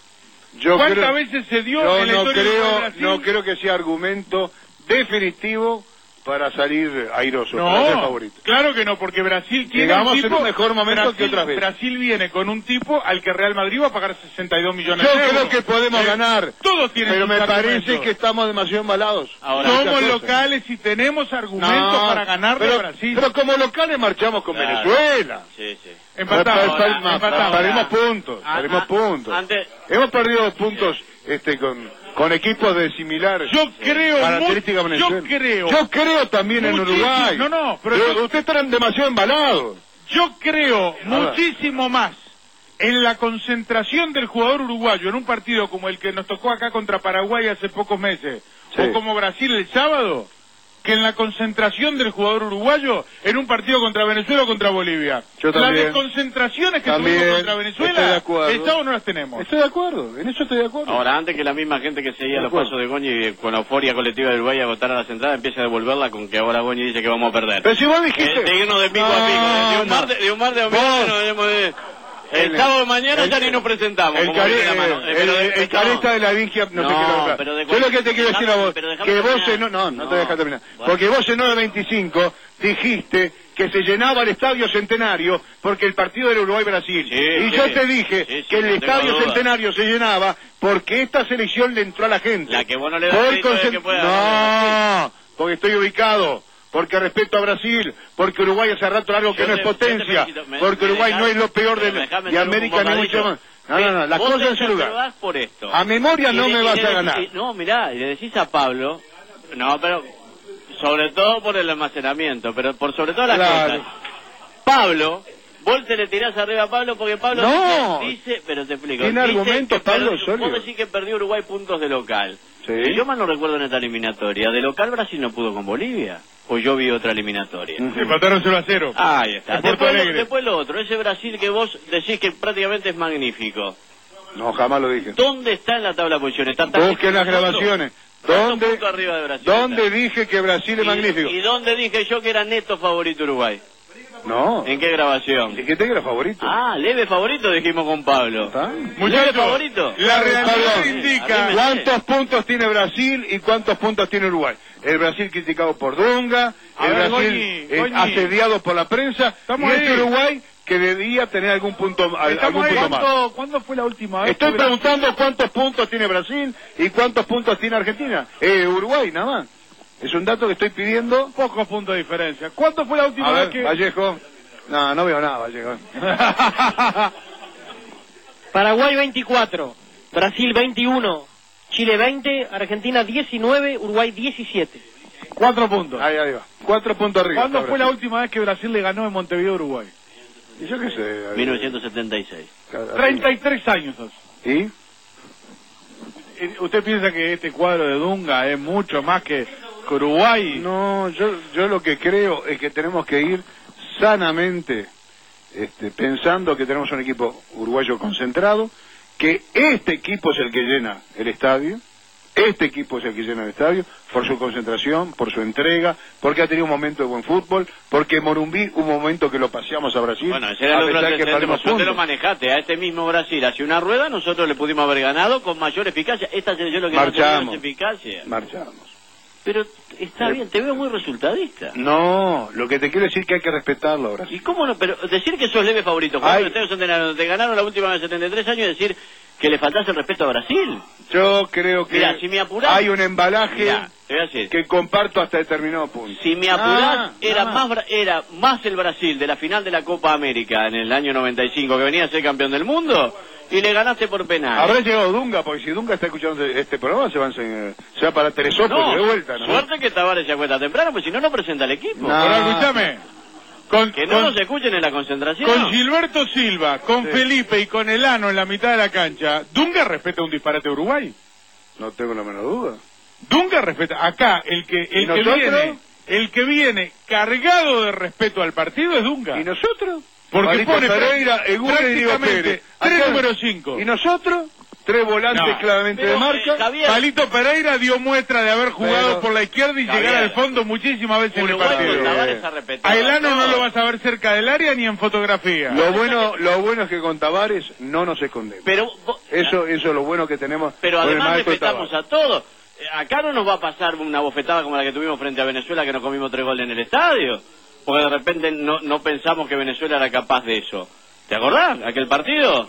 Speaker 11: Yo
Speaker 10: ¿Cuántas
Speaker 11: creo-
Speaker 10: veces se dio
Speaker 11: Yo
Speaker 10: en la
Speaker 11: no
Speaker 10: historia de
Speaker 11: creo,
Speaker 10: Uruguay-Brasil?
Speaker 11: no creo que sea argumento definitivo para salir airoso,
Speaker 10: No,
Speaker 11: para ser favorito.
Speaker 10: claro que no, porque Brasil tiene
Speaker 11: Llegamos
Speaker 10: un
Speaker 11: en
Speaker 10: tipo,
Speaker 11: un mejor momento
Speaker 10: Brasil,
Speaker 11: que otras veces.
Speaker 10: Brasil viene con un tipo al que Real Madrid va a pagar sesenta y dos millones
Speaker 11: Yo
Speaker 10: de euros.
Speaker 11: creo que podemos
Speaker 10: Eh,
Speaker 11: ganar,
Speaker 10: Todos tienen
Speaker 11: pero
Speaker 10: sus
Speaker 11: me parece
Speaker 10: argumentos.
Speaker 11: que estamos demasiado embalados.
Speaker 10: Somos
Speaker 11: Muchas
Speaker 10: locales y tenemos argumentos
Speaker 11: No,
Speaker 10: para ganarle
Speaker 11: pero,
Speaker 10: a Brasil.
Speaker 11: pero como locales marchamos con
Speaker 13: Claro.
Speaker 11: Venezuela.
Speaker 13: Sí, sí.
Speaker 10: Empatamos,
Speaker 11: Pa- pa- pa-
Speaker 10: ahora, empatamos.
Speaker 11: Perdimos puntos,
Speaker 13: Ah,
Speaker 11: perdimos
Speaker 13: ah,
Speaker 11: puntos.
Speaker 13: antes-
Speaker 11: Hemos perdido puntos este, con, con equipos de similares
Speaker 10: Yo creo,
Speaker 11: características
Speaker 10: mu-
Speaker 11: Venezuela.
Speaker 10: yo creo.
Speaker 11: Yo creo también en
Speaker 10: Muchísimo.
Speaker 11: Uruguay.
Speaker 10: No, no, pero
Speaker 11: Pero
Speaker 10: yo-
Speaker 11: ustedes están demasiado embalados.
Speaker 10: Yo creo
Speaker 11: ver.
Speaker 10: muchísimo más en la concentración del jugador uruguayo en un partido como el que nos tocó acá contra Paraguay hace pocos meses,
Speaker 11: Sí.
Speaker 10: o como Brasil el sábado, que en la concentración del jugador uruguayo en un partido contra Venezuela o contra Bolivia.
Speaker 11: Yo
Speaker 10: Las
Speaker 11: también.
Speaker 10: desconcentraciones que
Speaker 11: También.
Speaker 10: tuvimos contra
Speaker 11: Estoy de
Speaker 10: Venezuela,
Speaker 11: acuerdo.
Speaker 10: el sábado no las tenemos.
Speaker 11: Estoy de acuerdo, en eso estoy de acuerdo.
Speaker 13: Ahora, antes que la misma gente que seguía
Speaker 11: De
Speaker 13: los
Speaker 11: acuerdo.
Speaker 13: pasos de Goñi eh, con la euforia colectiva de Uruguay a votar a las entradas, empieza a devolverla con que ahora Goñi dice que vamos a perder.
Speaker 11: Pero si vos dijiste...
Speaker 13: Eh, de irnos de pico
Speaker 11: No,
Speaker 13: a pico. De un
Speaker 11: no.
Speaker 13: mar de, de, un mar de opiniones nos hemos de- El,
Speaker 11: El-
Speaker 13: sábado de mañana
Speaker 11: el-
Speaker 13: ya ni nos presentamos.
Speaker 11: El,
Speaker 13: como
Speaker 11: care-
Speaker 13: dice la mano. Eh,
Speaker 11: el-
Speaker 13: pero de-
Speaker 11: el- el
Speaker 13: no.
Speaker 11: careta de la vigia no,
Speaker 13: No,
Speaker 11: te quiero hablar.
Speaker 13: pero de
Speaker 11: Yo lo que te quiero decir a vos,
Speaker 13: pero déjame
Speaker 11: que vos
Speaker 13: terminar.
Speaker 11: en, no, no, no te
Speaker 13: No.
Speaker 11: dejas terminar,
Speaker 13: Bueno.
Speaker 11: porque vos en nueve veinticinco dijiste que se llenaba el Estadio Centenario porque el partido era Uruguay-Brasil.
Speaker 13: Sí,
Speaker 11: y
Speaker 13: sí.
Speaker 11: yo te dije
Speaker 13: Sí, sí,
Speaker 11: que el
Speaker 13: no tengo
Speaker 11: Estadio
Speaker 13: duda.
Speaker 11: Centenario se llenaba porque esta selección le entró a la gente.
Speaker 13: La que vos no le das
Speaker 11: Voy
Speaker 13: crédito
Speaker 11: con
Speaker 13: de
Speaker 11: cen-
Speaker 13: que pueda
Speaker 11: No, porque estoy ubicado. Porque respeto a Brasil, porque Uruguay hace rato algo que
Speaker 13: Yo
Speaker 11: no
Speaker 13: te-
Speaker 11: es
Speaker 13: yo te
Speaker 11: potencia,
Speaker 13: felicito. Me-
Speaker 11: porque
Speaker 13: me
Speaker 11: Uruguay
Speaker 13: dejás-
Speaker 11: no es lo peor de,
Speaker 13: pero déjame
Speaker 11: de
Speaker 13: ser un
Speaker 11: América ni
Speaker 13: bocadillo.
Speaker 11: mucho más. No, no, no, la
Speaker 13: Vos
Speaker 11: cosa
Speaker 13: te
Speaker 11: en su lugar.
Speaker 13: observás por esto.
Speaker 11: A memoria
Speaker 13: Y
Speaker 11: no
Speaker 13: le-
Speaker 11: me
Speaker 13: y
Speaker 11: vas
Speaker 13: le
Speaker 11: a
Speaker 13: decís-
Speaker 11: ganar.
Speaker 13: y- no, mirá, y le decís a Pablo, no, pero sobre todo por el almacenamiento, pero por sobre todas las
Speaker 11: Claro.
Speaker 13: cosas. Pablo, vos te le tirás arriba a Pablo porque Pablo
Speaker 11: No.
Speaker 13: dice, dice- pero te explico.
Speaker 11: Tiene
Speaker 13: dice
Speaker 11: argumentos,
Speaker 13: que
Speaker 11: Pablo
Speaker 13: perdió-
Speaker 11: Osorio.
Speaker 13: Vos decís que perdió Uruguay puntos de local.
Speaker 11: Sí.
Speaker 13: Si yo mal no recuerdo en esta eliminatoria, de local Brasil no pudo con Bolivia, o yo vi otra eliminatoria.
Speaker 10: Empataron cero a cero.
Speaker 13: Ahí está.
Speaker 10: En Porto
Speaker 13: Después, lo-
Speaker 10: Alegre.
Speaker 13: después lo otro, ese Brasil que vos decís que prácticamente es magnífico.
Speaker 11: No, jamás lo dije.
Speaker 13: ¿Dónde está en la tabla de posiciones? ¿Está tan
Speaker 11: Busquen las
Speaker 13: lejos de
Speaker 11: grabaciones.
Speaker 13: ¿Cuántos
Speaker 11: ¿Dónde,
Speaker 13: puntos arriba de Brasil
Speaker 11: ¿Dónde
Speaker 13: está?
Speaker 11: dije que Brasil es
Speaker 13: ¿Y-
Speaker 11: magnífico?
Speaker 13: ¿Y dónde dije yo que era neto favorito Uruguay?
Speaker 11: No.
Speaker 13: ¿En qué grabación?
Speaker 11: Dijiste que era favorito.
Speaker 13: Ah, leve favorito dijimos con Pablo. ¿Leve
Speaker 10: Muchachos,
Speaker 13: favorito?
Speaker 10: la realidad
Speaker 11: Pablo,
Speaker 10: indica...
Speaker 11: ¿Cuántos puntos tiene Brasil y cuántos puntos tiene Uruguay? El Brasil criticado por Dunga,
Speaker 10: A
Speaker 11: el
Speaker 10: ver,
Speaker 11: Brasil
Speaker 10: Goñi,
Speaker 11: eh,
Speaker 10: Goñi.
Speaker 11: asediado por la prensa,
Speaker 10: Estamos
Speaker 11: y este
Speaker 10: ahí.
Speaker 11: Uruguay que debía tener algún punto, al- algún
Speaker 10: Estamos ahí.
Speaker 11: punto más.
Speaker 10: ¿Cuándo, ¿Cuándo fue la última vez?
Speaker 11: Estoy
Speaker 10: que
Speaker 11: preguntando cuántos puntos tiene Brasil y cuántos puntos tiene Argentina. Eh, Uruguay, nada más. Es un dato que estoy pidiendo.
Speaker 10: Pocos puntos de diferencia. ¿Cuándo fue la última
Speaker 11: A
Speaker 10: vez
Speaker 11: ver,
Speaker 10: que...
Speaker 11: Vallejo. No, no veo nada, Vallejo.
Speaker 16: Paraguay veinticuatro, Brasil veintiuno, Chile veinte, Argentina diecinueve, Uruguay diecisiete.
Speaker 10: Cuatro puntos.
Speaker 11: Ahí, ahí va. Cuatro puntos arriba.
Speaker 10: ¿Cuándo
Speaker 11: está
Speaker 10: fue la
Speaker 11: Brasil.
Speaker 10: última vez que Brasil le ganó en Montevideo a Uruguay?
Speaker 11: Y yo qué sé. ahí-
Speaker 13: mil novecientos setenta y seis.
Speaker 10: treinta y tres años.
Speaker 11: ¿Y?
Speaker 10: ¿Usted piensa que este cuadro de Dunga es mucho más que Uruguay?
Speaker 11: No, yo, yo lo que creo es que tenemos que ir sanamente, este, pensando que tenemos un equipo uruguayo concentrado, que este equipo es el que llena el estadio, este equipo es el que llena el estadio, por su concentración, por su entrega, porque ha tenido un momento de buen fútbol, porque Morumbí un momento que lo paseamos a Brasil,
Speaker 13: Bueno, ese era
Speaker 11: a
Speaker 13: el otro
Speaker 11: pesar que
Speaker 13: antecedente,
Speaker 11: perdimos
Speaker 13: vos te lo
Speaker 11: puntos.
Speaker 13: manejaste. A este mismo Brasil hace una rueda, nosotros le pudimos haber ganado con mayor eficacia. Esta selección lo que no
Speaker 11: Marchamos.
Speaker 13: tenía es eficacia.
Speaker 11: Marchamos.
Speaker 13: Pero está bien, te veo muy resultadista.
Speaker 11: No, lo que te quiero decir es que hay que respetarlo a Brasil.
Speaker 13: ¿Y cómo no? Pero decir que sos leve favorito,
Speaker 11: Ay.
Speaker 13: cuando ustedes son te ganaron la última vez setenta y tres años y decir que le faltase el respeto a Brasil.
Speaker 11: Yo creo que
Speaker 13: Mira, si me apurás,
Speaker 11: hay un embalaje
Speaker 13: Mirá, te voy a decir,
Speaker 11: que comparto hasta determinado punto.
Speaker 13: si me apurás,
Speaker 11: Ah,
Speaker 13: era,
Speaker 11: nada
Speaker 13: más, Bra- era más el Brasil de la final de la Copa América en el año noventa y cinco, que venía a ser campeón del mundo, y le ganaste por penal.
Speaker 11: Habrá llegado Dunga, porque si Dunga está escuchando este programa, se va, a- se va para Teresópolis de vuelta, ¿no?
Speaker 13: Suerte que Tavares se acuesta temprano, pues si no, no presenta el equipo.
Speaker 11: No.
Speaker 10: Pero escúchame, con,
Speaker 13: Que no
Speaker 10: con-
Speaker 13: nos escuchen en la concentración.
Speaker 10: con Gilberto Silva, con
Speaker 11: Sí.
Speaker 10: Felipe y con Elano en la mitad de la cancha, ¿Dunga respeta un disparate a Uruguay?
Speaker 11: No tengo la menor duda.
Speaker 10: Dunga respeta. Acá, el que, el
Speaker 11: ¿Y
Speaker 10: que
Speaker 11: nosotros?
Speaker 10: viene, el que viene cargado de respeto al partido es Dunga.
Speaker 11: ¿Y nosotros?
Speaker 10: Porque
Speaker 11: Marito
Speaker 10: pone
Speaker 11: Pereira, Eguren y Diego
Speaker 10: prácticamente
Speaker 11: Pérez.
Speaker 10: tres
Speaker 11: Acá-
Speaker 10: número cinco.
Speaker 11: ¿Y nosotros? Tres volantes
Speaker 10: No.
Speaker 11: claramente
Speaker 13: Pero,
Speaker 11: de marca.
Speaker 13: eh, Javier,
Speaker 10: Palito Pereira dio muestra de haber jugado
Speaker 11: Pero-
Speaker 10: por la izquierda y
Speaker 13: Javier,
Speaker 10: llegar al fondo muchísimas veces en el
Speaker 13: Uruguay
Speaker 10: partido.
Speaker 13: con Tavares ha repetido
Speaker 10: A Elano no
Speaker 13: todo.
Speaker 10: lo vas a ver cerca del área ni en fotografía.
Speaker 11: Lo bueno, lo bueno es que con Tavares no nos escondemos.
Speaker 13: Pero, vos-
Speaker 11: Eso, eso es lo bueno que tenemos.
Speaker 13: pero
Speaker 11: con el
Speaker 13: además
Speaker 11: maestro
Speaker 13: respetamos
Speaker 11: Tavares.
Speaker 13: a todos. Eh, Acá no nos va a pasar una bofetada como la que tuvimos frente a Venezuela, que nos comimos tres goles en el estadio. Porque de repente no, no pensamos que Venezuela era capaz de eso. ¿Te acordás? Aquel partido.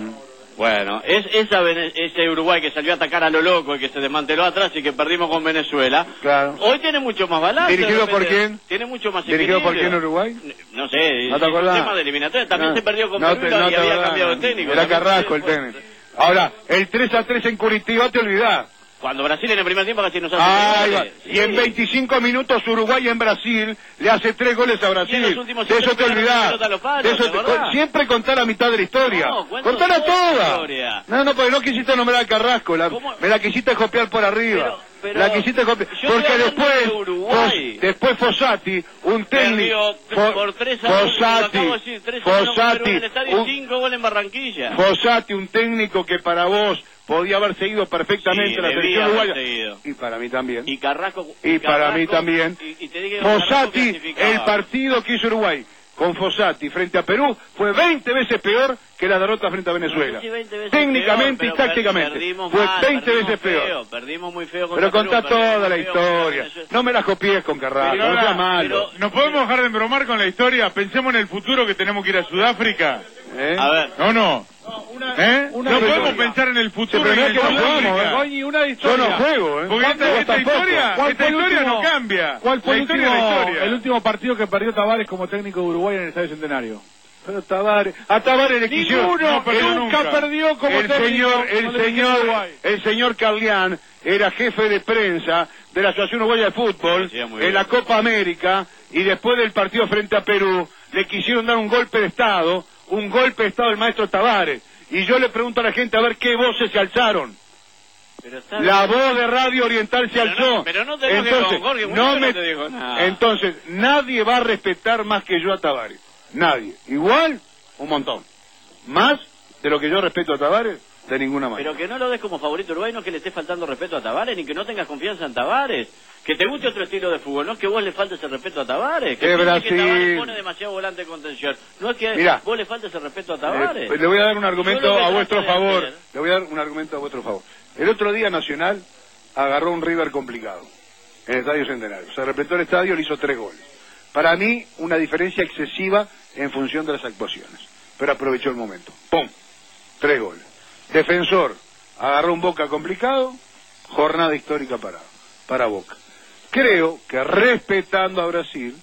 Speaker 13: Bueno, es esa Vene- ese Uruguay que salió a atacar a lo loco y que se desmanteló atrás y que perdimos con Venezuela.
Speaker 11: Claro.
Speaker 13: Hoy tiene mucho más balance.
Speaker 11: ¿Dirigido
Speaker 13: de
Speaker 11: por
Speaker 13: repente.
Speaker 11: quién?
Speaker 13: Tiene mucho más
Speaker 11: ¿Dirigido por
Speaker 13: equilibrio.
Speaker 11: quién Uruguay?
Speaker 13: No sé,
Speaker 11: ¿No te
Speaker 13: es un
Speaker 11: acordás?
Speaker 13: tema de eliminatoria. También
Speaker 11: No,
Speaker 13: se perdió con
Speaker 11: no
Speaker 13: Perú
Speaker 11: te-
Speaker 13: y
Speaker 11: no te
Speaker 13: había
Speaker 11: acordás.
Speaker 13: cambiado de técnico.
Speaker 11: Era
Speaker 13: También
Speaker 11: Carrasco
Speaker 13: se-
Speaker 11: el técnico. Ahora, el tres a tres en Curitiba te olvidás.
Speaker 13: Cuando Brasil en el primer tiempo casi nos hace
Speaker 11: Ahí
Speaker 13: tres
Speaker 11: va.
Speaker 13: goles.
Speaker 11: Y en veinticinco minutos Uruguay en Brasil le hace tres goles a
Speaker 13: Y en
Speaker 11: Brasil.
Speaker 13: los últimos
Speaker 11: De eso
Speaker 13: siete
Speaker 11: te
Speaker 13: pegaron
Speaker 11: olvidás.
Speaker 13: la pelota a los palos,
Speaker 11: De eso
Speaker 13: ¿te
Speaker 11: te-
Speaker 13: acordás?
Speaker 11: siempre contar la mitad de la historia.
Speaker 13: No, cuento
Speaker 11: Contala
Speaker 13: toda la
Speaker 11: toda.
Speaker 13: historia.
Speaker 11: No, no, porque no quisiste nombrar a Carrasco. La,
Speaker 13: ¿Cómo?
Speaker 11: me la quisiste copiar por arriba.
Speaker 13: Pero- pero-
Speaker 11: la quisiste copiar.
Speaker 13: yo
Speaker 11: Porque
Speaker 13: estoy hablando
Speaker 11: después,
Speaker 13: de Uruguay.
Speaker 11: Fos- después Fossati, un técnico.
Speaker 13: Perdió por tres a uno,
Speaker 11: Fossati,
Speaker 13: acabo de decir, tres a uno con Perú
Speaker 11: Fossati,
Speaker 13: en el estadio,
Speaker 11: un-
Speaker 13: cinco goles en Barranquilla.
Speaker 11: Fossati, un técnico que para vos podía haber seguido perfectamente
Speaker 13: Sí,
Speaker 11: la
Speaker 13: debía
Speaker 11: selección
Speaker 13: haber
Speaker 11: uruguaya.
Speaker 13: seguido.
Speaker 11: Y para mí también.
Speaker 13: Y Carrasco.
Speaker 11: Y para
Speaker 13: Carrasco-
Speaker 11: mí también.
Speaker 13: Y, y te dije que Carrasco
Speaker 11: Fossati,
Speaker 13: clasificaba.
Speaker 11: el partido que hizo Uruguay con Fossati frente a Perú fue veinte veces peor que la derrota frente a Venezuela.
Speaker 13: No sé si veinte veces
Speaker 11: Técnicamente
Speaker 13: peor,
Speaker 11: y
Speaker 13: pero
Speaker 11: tácticamente.
Speaker 13: perdimos
Speaker 11: Fue
Speaker 13: mal,
Speaker 11: veinte
Speaker 13: perdimos
Speaker 11: veces
Speaker 13: feo,
Speaker 11: peor.
Speaker 13: Perdimos muy feo contra
Speaker 11: Pero contá
Speaker 13: Perú, perdimos
Speaker 11: toda la
Speaker 13: muy feo contra
Speaker 11: historia.
Speaker 13: Venezuela.
Speaker 11: No me la copies con Carrasco,
Speaker 10: Pero
Speaker 11: no sea
Speaker 10: ahora,
Speaker 11: malo.
Speaker 10: ¿nos podemos dejar de embromar con la historia? Pensemos en el futuro que tenemos que ir a Sudáfrica.
Speaker 11: ¿Eh?
Speaker 13: A ver.
Speaker 10: ¿No, no? ¿Eh?
Speaker 11: una
Speaker 10: no
Speaker 11: historia.
Speaker 10: podemos pensar en el futuro.
Speaker 11: Sí, pero
Speaker 10: y
Speaker 11: no
Speaker 10: en
Speaker 11: es que
Speaker 10: el
Speaker 11: no jugamos,
Speaker 10: Sudáfrica.
Speaker 11: ¿eh?
Speaker 10: Goñi, una
Speaker 11: Yo
Speaker 10: historia.
Speaker 11: no juego, ¿eh?
Speaker 10: Porque esta,
Speaker 11: Vos
Speaker 10: esta
Speaker 11: tampoco.
Speaker 10: historia,
Speaker 11: ¿Cuál
Speaker 10: esta
Speaker 11: fue el
Speaker 10: historia
Speaker 11: último-
Speaker 10: no cambia.
Speaker 17: ¿Cuál fue
Speaker 10: la
Speaker 17: el
Speaker 10: historia
Speaker 17: último,
Speaker 10: es la historia.
Speaker 17: el último partido que perdió Tavares como técnico de Uruguay en el Estadio Centenario?
Speaker 11: Pero Tavares, a Tavares le quisieron.
Speaker 17: Ninguno,
Speaker 11: No,
Speaker 17: pero
Speaker 11: él
Speaker 17: nunca perdió como
Speaker 11: el
Speaker 17: técnico
Speaker 11: señor,
Speaker 17: con
Speaker 11: el
Speaker 17: la selección de
Speaker 11: señor,
Speaker 17: Uruguay.
Speaker 11: el señor Carlián era jefe de prensa de la Asociación Uruguaya de Fútbol
Speaker 13: Sí, muy
Speaker 11: en
Speaker 13: bien.
Speaker 11: la Copa América y después del partido frente a Perú le quisieron dar un golpe de Estado, un golpe de Estado al maestro Tavares. Y yo le pregunto a la gente a ver qué voces se alzaron.
Speaker 13: Pero está
Speaker 11: La
Speaker 13: bien.
Speaker 11: voz de Radio Oriental se
Speaker 13: Pero
Speaker 11: alzó.
Speaker 13: no- pero no tenemos que
Speaker 11: entonces,
Speaker 13: con Jorge,
Speaker 11: no
Speaker 13: Muñoz
Speaker 11: me-
Speaker 13: no te dijo nada.
Speaker 11: entonces, nadie va a respetar más que yo a Tavares. Nadie. Igual, un montón. Más de lo que yo respeto a Tavares, de ninguna manera.
Speaker 13: Pero que no lo des como favorito Uruguay, no es que le esté faltando respeto a Tavares, ni que no tengas confianza en Tavares. Que te guste otro estilo de fútbol, no es que vos le faltes el respeto a Tavares. Que
Speaker 11: Que
Speaker 13: piense que Tavares
Speaker 11: Brasil.
Speaker 13: pone demasiado volante de contención. No es que
Speaker 11: Mirá.
Speaker 13: vos le faltes el respeto a Tavares.
Speaker 11: Eh, le voy a dar un
Speaker 13: Yo
Speaker 11: argumento
Speaker 13: lo que
Speaker 11: a
Speaker 13: trato
Speaker 11: vuestro
Speaker 13: de
Speaker 11: favor.
Speaker 13: hacer-
Speaker 11: Le voy a dar un argumento a vuestro favor. El otro día Nacional agarró un River complicado en el Estadio Centenario. Se repletó el estadio, le hizo tres goles. Para mí, una diferencia excesiva en función de las actuaciones. Pero aprovechó el momento. ¡Pum! Tres goles. Defensor agarró un Boca complicado, jornada histórica para, para Boca. Creo que respetando a Brasil,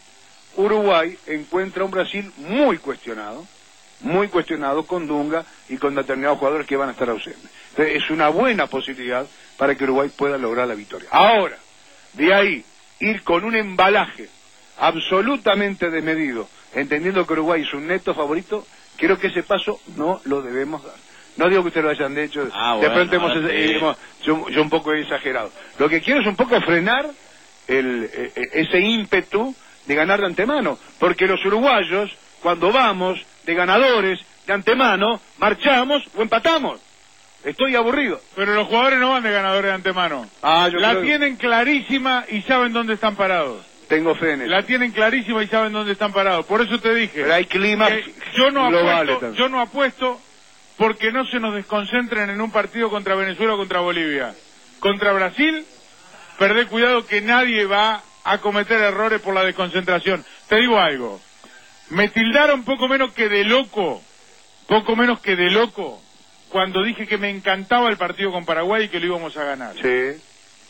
Speaker 11: Uruguay encuentra un Brasil muy cuestionado, muy cuestionado con Dunga y con determinados jugadores que van a estar ausentes. Entonces, es una buena posibilidad para que Uruguay pueda lograr la victoria. Ahora, de ahí, ir con un embalaje absolutamente desmedido, entendiendo que Uruguay es un neto favorito, creo que ese paso no lo debemos dar. No digo que ustedes lo hayan hecho,
Speaker 13: ah,
Speaker 11: de
Speaker 13: bueno,
Speaker 11: pronto hemos,
Speaker 13: sí.
Speaker 11: hemos yo, yo un poco he exagerado. Lo que quiero es un poco frenar el, eh, ese ímpetu de ganar de antemano, porque los uruguayos, cuando vamos de ganadores de antemano, marchamos o empatamos. Estoy aburrido.
Speaker 10: Pero los jugadores no van de ganadores de antemano.
Speaker 11: Ah, yo
Speaker 10: la
Speaker 11: creo...
Speaker 10: tienen clarísima y saben dónde están parados.
Speaker 11: Tengo fe en eso.
Speaker 10: La tienen clarísima y saben dónde están parados. Por eso te dije.
Speaker 11: Pero hay climas
Speaker 10: yo no
Speaker 11: globales
Speaker 10: apuesto, yo no apuesto porque no se nos desconcentren en un partido contra Venezuela o contra Bolivia. Contra Brasil, perdé cuidado que nadie va a cometer errores por la desconcentración. Te digo algo. Me tildaron poco menos que de loco, poco menos que de loco, cuando dije que me encantaba el partido con Paraguay y que lo íbamos a ganar.
Speaker 11: Sí,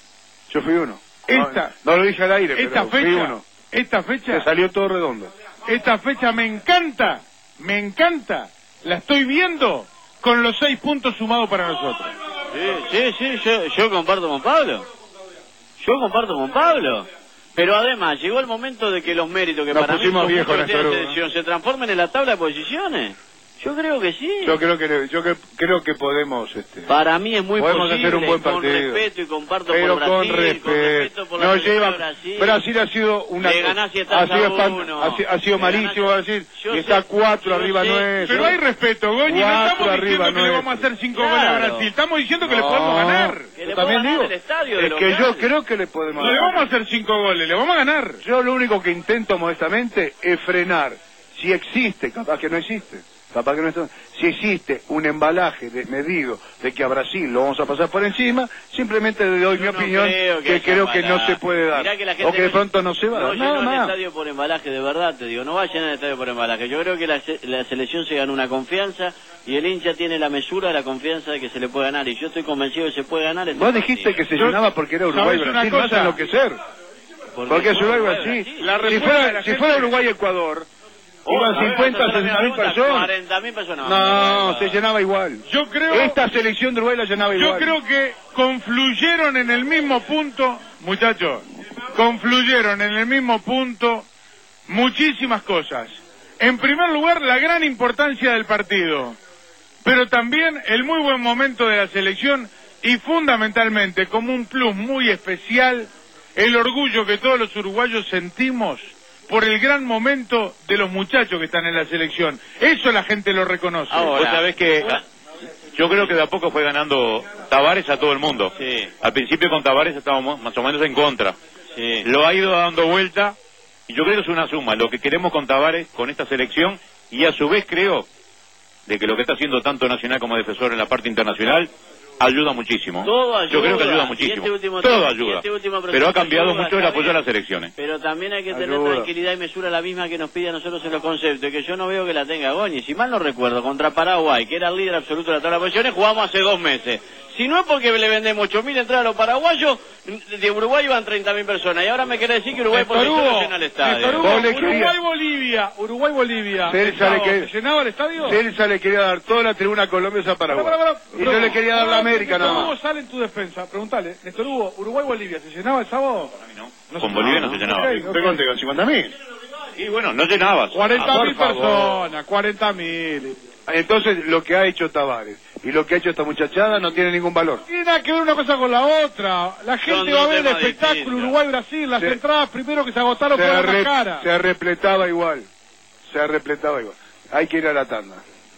Speaker 11: yo fui uno.
Speaker 10: Esta,
Speaker 11: no, no lo dije al aire,
Speaker 10: esta
Speaker 11: pero fui
Speaker 10: fecha,
Speaker 11: uno.
Speaker 10: Esta fecha...
Speaker 11: Se salió todo redondo.
Speaker 10: Esta fecha me encanta, me encanta. La estoy viendo con los seis puntos sumados para nosotros.
Speaker 13: Sí, sí, sí, yo, yo comparto con Pablo. Yo comparto con Pablo. Pero además, llegó el momento de que los méritos que
Speaker 11: Nos
Speaker 13: para mí
Speaker 11: pusimos
Speaker 13: son
Speaker 11: viejos,
Speaker 13: muchos de la
Speaker 11: Néstor,
Speaker 13: selección se transformen en la tabla de posiciones. Yo creo que sí.
Speaker 11: Yo creo que yo que, creo que podemos este
Speaker 13: para mí es muy
Speaker 11: podemos
Speaker 13: posible,
Speaker 11: hacer un buen
Speaker 13: con
Speaker 11: partido.
Speaker 13: respeto y comparto
Speaker 11: pero
Speaker 13: por Brasil,
Speaker 11: con respeto,
Speaker 13: con respeto por la
Speaker 11: no
Speaker 13: selección
Speaker 11: lleva
Speaker 13: de Brasil.
Speaker 11: Brasil ha sido una
Speaker 13: Le ganás y
Speaker 11: ha
Speaker 13: estás
Speaker 11: sido,
Speaker 13: a
Speaker 11: fan-
Speaker 13: uno.
Speaker 11: ha, sido- ha sido
Speaker 13: Le
Speaker 11: malísimo
Speaker 13: ganás-
Speaker 11: Brasil
Speaker 13: Yo
Speaker 11: y está
Speaker 13: sé,
Speaker 11: cuatro
Speaker 13: yo
Speaker 11: arriba
Speaker 13: sé,
Speaker 11: nuestro.
Speaker 10: Pero hay respeto, Goñi, no
Speaker 11: Cuatro
Speaker 10: estamos
Speaker 11: arriba
Speaker 10: diciendo que le
Speaker 11: nuestro.
Speaker 10: vamos a hacer cinco
Speaker 13: Claro.
Speaker 10: goles a Brasil, estamos diciendo que le
Speaker 11: No,
Speaker 10: podemos ganar.
Speaker 13: Que le
Speaker 11: yo también
Speaker 13: puedo ganar
Speaker 11: digo
Speaker 13: el estadio de
Speaker 11: es que
Speaker 13: local.
Speaker 11: yo creo que le podemos
Speaker 10: No le
Speaker 11: ganar.
Speaker 10: vamos a hacer cinco goles, le vamos a ganar.
Speaker 11: Yo lo único que intento modestamente es frenar, si existe, capaz que no existe, capaz que no existe, si existe un embalaje desmedido de que a Brasil lo vamos a pasar por encima, simplemente le doy
Speaker 13: Yo
Speaker 11: mi
Speaker 13: no
Speaker 11: opinión
Speaker 13: creo que
Speaker 11: que
Speaker 13: haya
Speaker 11: creo que no
Speaker 13: embalaje.
Speaker 11: se puede dar,
Speaker 13: Mirá que la gente
Speaker 11: o que de
Speaker 13: no-
Speaker 11: pronto no se va a
Speaker 13: No
Speaker 11: dar,
Speaker 13: llenó
Speaker 11: nada
Speaker 13: el
Speaker 11: más.
Speaker 13: estadio por embalaje, de verdad te digo, no va a llenar el estadio por embalaje. Yo creo que la, se- la selección se ganó una confianza y el hincha tiene la mesura de la confianza de que se le puede ganar. Y yo estoy convencido de que se puede ganar. Este
Speaker 11: Vos dijiste
Speaker 13: partido.
Speaker 11: que se
Speaker 10: Yo-
Speaker 11: llenaba porque era
Speaker 10: ¿sabes
Speaker 11: Uruguay-Brasil,
Speaker 10: una
Speaker 11: no vas
Speaker 10: cosa?
Speaker 11: a enloquecer.
Speaker 13: Porque
Speaker 11: Porque es
Speaker 13: fue
Speaker 11: Uruguay-Brasil.
Speaker 13: Brasil.
Speaker 10: La
Speaker 11: Si
Speaker 10: respuesta de
Speaker 11: fuera,
Speaker 10: la
Speaker 11: si
Speaker 10: gente-
Speaker 11: fuera Uruguay-Ecuador,
Speaker 13: Oh,
Speaker 11: iban
Speaker 13: a ver,
Speaker 11: cincuenta,
Speaker 13: entonces
Speaker 11: sesenta mil
Speaker 13: me pregunta,
Speaker 11: personas.
Speaker 13: cuarenta mil personas.
Speaker 11: No, se llenaba igual.
Speaker 10: Yo creo,
Speaker 11: Esta selección de Uruguay la llenaba
Speaker 10: yo
Speaker 11: igual.
Speaker 10: creo que confluyeron en el mismo punto, muchachos, confluyeron en el mismo punto muchísimas cosas. En primer lugar, la gran importancia del partido, pero también el muy buen momento de la selección y fundamentalmente, como un plus muy especial, el orgullo que todos los uruguayos sentimos por el gran momento de los muchachos que están en la selección. Eso la gente lo reconoce.
Speaker 9: Vos sabés que yo creo que de a poco fue ganando Tavares a todo el mundo.
Speaker 13: Sí.
Speaker 9: Al principio con Tavares estábamos más o menos en contra.
Speaker 13: Sí.
Speaker 9: Lo ha ido dando vuelta y yo creo que es una suma. Lo que queremos con Tavares, con esta selección, y a su vez creo de que lo que está haciendo tanto Nacional como Defensor en la parte internacional ayuda muchísimo.
Speaker 13: Todo ayuda.
Speaker 9: Yo creo que ayuda
Speaker 13: Y
Speaker 9: muchísimo.
Speaker 13: este último
Speaker 9: Todo
Speaker 13: tiempo- y
Speaker 9: ayuda.
Speaker 13: este último
Speaker 9: Pero ha
Speaker 13: proceso
Speaker 9: cambiado
Speaker 13: ayuda,
Speaker 9: mucho el
Speaker 13: está
Speaker 9: apoyo a
Speaker 13: bien.
Speaker 9: las selecciones.
Speaker 13: Pero también hay que tener
Speaker 11: Ayuda.
Speaker 13: tranquilidad y mesura la misma que nos pide a nosotros en los conceptos, que yo no veo que la tenga Goñi. Si mal no recuerdo, contra Paraguay, que era el líder absoluto de la tabla de posiciones, jugamos hace dos meses. Si no es porque le vendemos ocho mil entradas a los paraguayos, de Uruguay iban treinta mil personas. Y ahora me quiere decir que Uruguay por
Speaker 10: Néstor
Speaker 13: eso
Speaker 10: Hugo,
Speaker 13: no llena el estadio.
Speaker 10: Néstor Hugo,
Speaker 11: Vos le querías-
Speaker 10: Uruguay-Bolivia, Uruguay-Bolivia.
Speaker 11: Celsa le que-
Speaker 10: ¿Se llenaba el estadio?
Speaker 11: Celsa le quería dar toda la tribuna a Colombia a Paraguay.
Speaker 10: Pará, pará, pará.
Speaker 11: Y yo le quería dar la América
Speaker 10: Néstor
Speaker 11: nada
Speaker 10: Hugo
Speaker 11: más.
Speaker 10: sale en tu defensa. Preguntale, Néstor Hugo, Uruguay-Bolivia, ¿se llenaba el sábado? No
Speaker 9: Con
Speaker 10: se-
Speaker 9: Bolivia
Speaker 10: no,
Speaker 9: no se
Speaker 10: no.
Speaker 9: llenaba.
Speaker 10: Ok, ok.
Speaker 11: Te conté con cincuenta mil.
Speaker 9: Y bueno, no llenabas.
Speaker 10: cuarenta mil
Speaker 11: Ah, por favor.
Speaker 10: personas, cuarenta mil.
Speaker 11: Entonces, lo que ha hecho Tavares y lo que ha hecho esta muchachada no tiene ningún valor.
Speaker 10: Tiene nada que ver una cosa con la otra. La gente va a
Speaker 13: dos
Speaker 10: ver el
Speaker 13: temas
Speaker 10: espectáculo
Speaker 13: distintos.
Speaker 10: Uruguay-Brasil. Las
Speaker 11: Se-
Speaker 10: entradas primero que se agotaron
Speaker 11: Se,
Speaker 10: fueron
Speaker 11: arre-
Speaker 10: la cara.
Speaker 11: se arrepletaba igual. Se arrepletaba igual. Hay que ir a la tanda.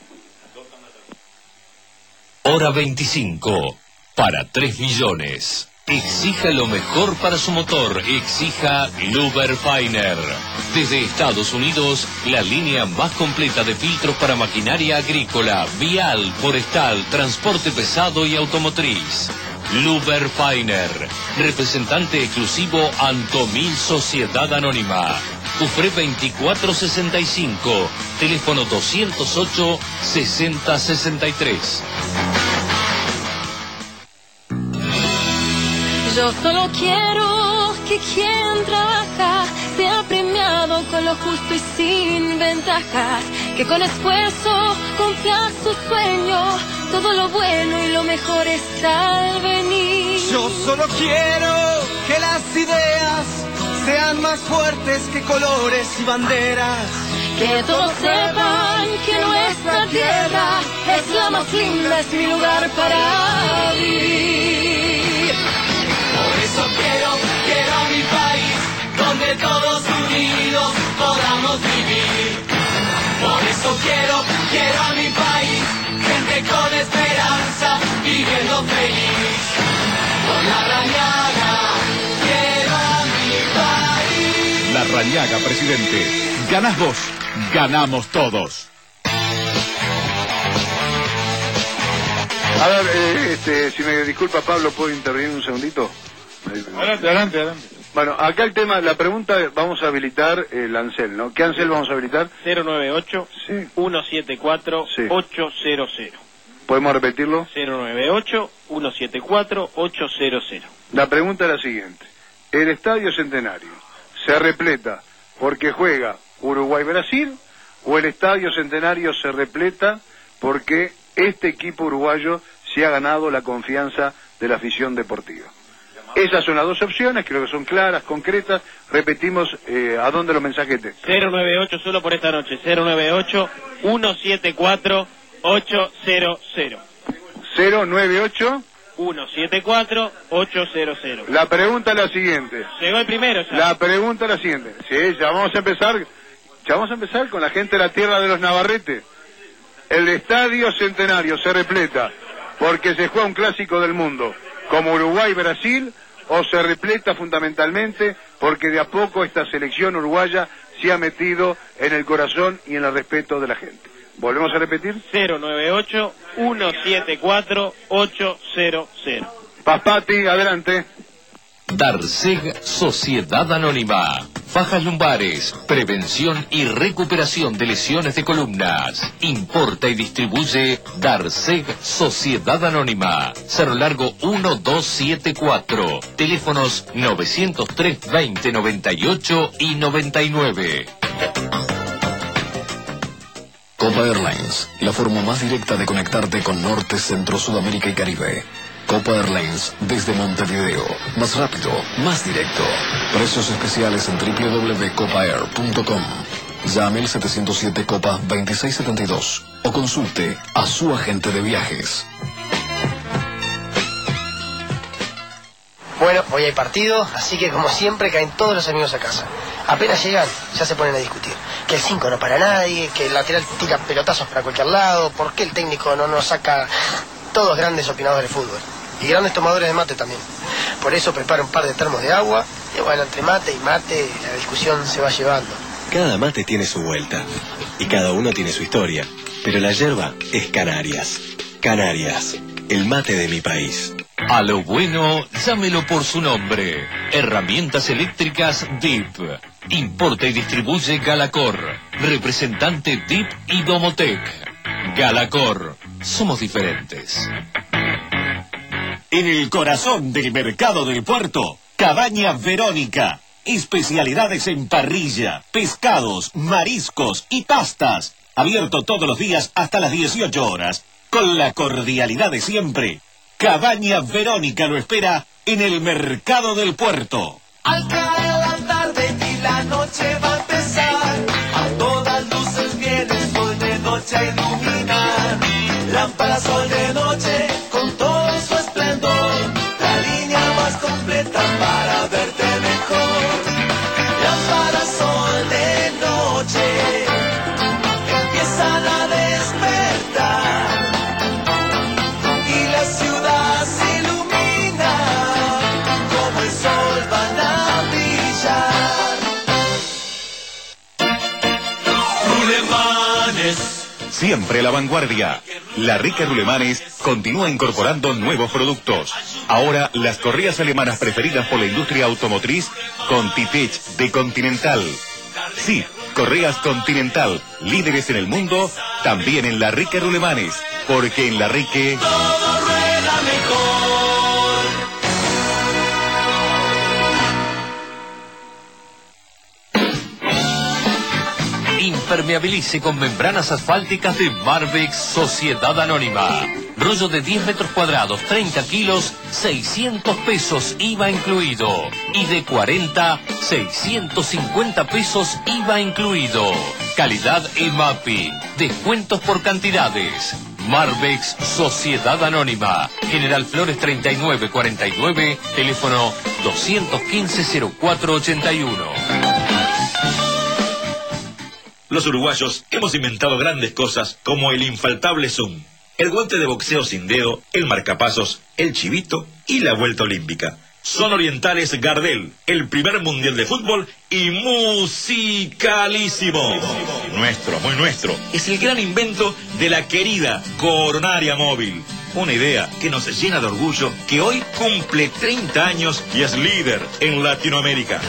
Speaker 5: Hora veinticinco. Para tres millones. Exija lo mejor para su motor. Exija Luber Finer. Desde Estados Unidos, la línea más completa de filtros para maquinaria agrícola, vial, forestal, transporte pesado y automotriz. Luber Finer. Representante exclusivo Antomil Sociedad Anónima. Ufre veinticuatro sesenta y cinco. Teléfono doscientos ocho, sesenta sesenta y tres.
Speaker 18: Yo solo quiero que quien trabaja sea premiado. soñado con lo justo y sin ventajas, que con esfuerzo cumpla su sueño, todo lo bueno y lo mejor está al venir.
Speaker 2: Yo solo quiero que las ideas sean más fuertes que colores y banderas.
Speaker 18: Que todos sepan que nuestra tierra es la más linda, es mi lugar para vivir.
Speaker 2: Por eso quiero, quiero mi país, donde todos unidos podamos vivir. Por eso quiero, quiero a mi país, gente con esperanza, viviendo feliz. Con la Rañaga, quiero a mi país.
Speaker 6: La Rañaga, presidente. Ganás vos, ganamos todos.
Speaker 11: A ver, eh, este, si me disculpa Pablo, ¿puedo intervenir un segundito?
Speaker 10: Adelante, adelante, adelante.
Speaker 11: Bueno, acá el tema, la pregunta, vamos a habilitar el Ansel, ¿no? ¿Qué Ansel vamos a habilitar?
Speaker 8: cero nueve ocho, uno siete cuatro, ocho cero cero.
Speaker 11: ¿Podemos repetirlo?
Speaker 8: cero nueve ocho, uno siete cuatro, ocho cero cero.
Speaker 11: La pregunta es la siguiente. El Estadio Centenario se repleta porque juega Uruguay-Brasil, o el Estadio Centenario se repleta porque este equipo uruguayo se ha ganado la confianza de la afición deportiva. Esas son las dos opciones, creo que son claras, concretas. Repetimos, eh, ¿a dónde los mensajetes?
Speaker 8: cero nueve ocho solo por esta noche, cero nueve ocho, uno siete cuatro, ocho cero cero.
Speaker 11: cero nueve ocho,
Speaker 8: uno siete cuatro, ocho cero cero.
Speaker 11: La pregunta es la siguiente.
Speaker 8: Llegó el primero ya.
Speaker 11: La pregunta es la siguiente. Sí, ya vamos a empezar, ya vamos a empezar con la gente de la tierra de los Navarrete. El Estadio Centenario se repleta porque se juega un clásico del mundo, como Uruguay-Brasil, o se repleta fundamentalmente porque de a poco esta selección uruguaya se ha metido en el corazón y en el respeto de la gente. ¿Volvemos a repetir?
Speaker 8: cero nueve ocho, uno siete cuatro, ocho cero cero.
Speaker 11: Paspati, adelante.
Speaker 5: Darseg Sociedad Anónima. Fajas lumbares, prevención y recuperación de lesiones de columnas. Importa y distribuye Darseg Sociedad Anónima. Cerro Largo uno dos siete cuatro. Teléfonos novecientos tres, veinte, noventa y ocho y noventa y nueve.
Speaker 19: Copa Airlines, la forma más directa de conectarte con Norte, Centro, Sudamérica y Caribe. Copa Airlines desde Montevideo. Más rápido, más directo. Precios especiales en doble u doble u doble u punto copa air punto com. Llame al setecientos siete Copa veintiséis setenta y dos o consulte a su agente de viajes.
Speaker 20: Bueno, hoy hay partido, así que como siempre caen todos los amigos a casa. Apenas llegan, ya se ponen a discutir. Que el cinco no para nadie, que el lateral tira pelotazos para cualquier lado, por qué el técnico no nos saca. Todos grandes opinadores de fútbol. Y grandes tomadores de mate también. Por eso preparo un par de termos de agua, y bueno, entre mate y mate la discusión se va llevando.
Speaker 21: Cada mate tiene su vuelta, y cada uno tiene su historia. Pero la yerba es Canarias. Canarias, el mate de mi país.
Speaker 5: A lo bueno, llámelo por su nombre. Herramientas eléctricas D I P. Importa y distribuye Galacor. Representante D I P y Domotec. Galacor. Somos diferentes.
Speaker 6: En el corazón del mercado del puerto, Cabaña Verónica. Especialidades en parrilla, pescados, mariscos y pastas. Abierto todos los días hasta las dieciocho horas. Con la cordialidad de siempre. Cabaña Verónica lo espera en el mercado del puerto.
Speaker 2: Al caer la tarde y la noche va a empezar, a todas luces viene el sol de noche a iluminar. Lámpara sol de noche con todo su esplendor, la línea más completa para verte mejor. Lámpara sol de noche, empiezan a despertar y la ciudad se ilumina, como el sol van a brillar. Rulemanes.
Speaker 6: Siempre a la vanguardia. La rica Rulemanes continúa incorporando nuevos productos. Ahora, las correas alemanas preferidas por la industria automotriz con Titech de Continental. Sí, correas Continental, líderes en el mundo, también en la rica Rulemanes. Porque en la Rique
Speaker 2: todo rueda mejor.
Speaker 5: impermeabilice con membranas asfálticas de Marbex Sociedad Anónima. Rollo de diez metros cuadrados, treinta kilos, seiscientos pesos I V A incluido. Y de cuarenta, seiscientos cincuenta pesos I V A incluido. Calidad EMAPI. Descuentos por cantidades. Marbex Sociedad Anónima. General Flores treinta y nueve cuarenta y nueve. Teléfono dos uno cinco cero cuatro ocho uno.
Speaker 3: Los uruguayos hemos inventado grandes cosas como el infaltable Zoom, el guante de boxeo sin dedo, el marcapasos, el chivito y la vuelta olímpica. Son orientales Gardel, el primer mundial de fútbol y musicalísimo. Nuestro, muy nuestro, es el gran invento de la querida Coronaria Móvil. Una idea que nos llena de orgullo, que hoy cumple treinta años y es líder en Latinoamérica.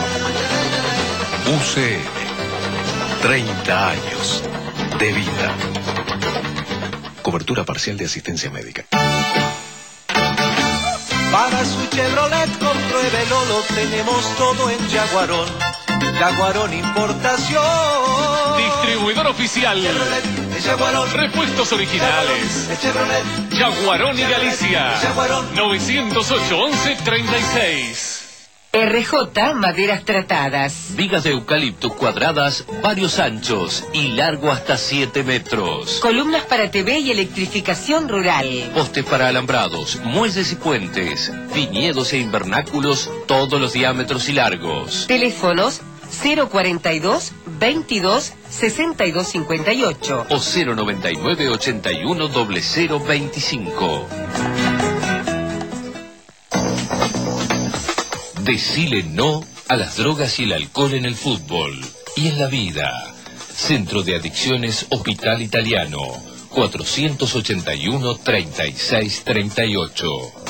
Speaker 14: U C N, treinta años de vida. Cobertura parcial de asistencia médica.
Speaker 2: Para su Chevrolet compruébelo, lo tenemos todo en Jaguarón. Jaguarón Importación.
Speaker 14: Distribuidor oficial.
Speaker 2: Chevrolet de Jaguarón.
Speaker 14: Repuestos originales.
Speaker 2: De Chevrolet.
Speaker 14: Jaguarón y Galicia.
Speaker 2: Jaguarón.
Speaker 14: nueve cero ocho, once, treinta y seis.
Speaker 22: R J Maderas Tratadas.
Speaker 5: Vigas de eucalipto cuadradas, varios anchos y largo hasta siete metros.
Speaker 22: Columnas para T V y electrificación rural.
Speaker 5: Postes para alambrados, muelles y puentes. Viñedos e invernáculos, todos los diámetros y largos.
Speaker 22: Teléfonos cero cuarenta y dos, veintidós, sesenta y dos cincuenta y ocho
Speaker 5: o cero noventa y nueve, ochenta y uno, cero cero veinticinco. Decile no a las drogas y el alcohol en el fútbol y en la vida. Centro de Adicciones Hospital Italiano, cuatrocientos ochenta y uno, treinta y seis treinta y ocho.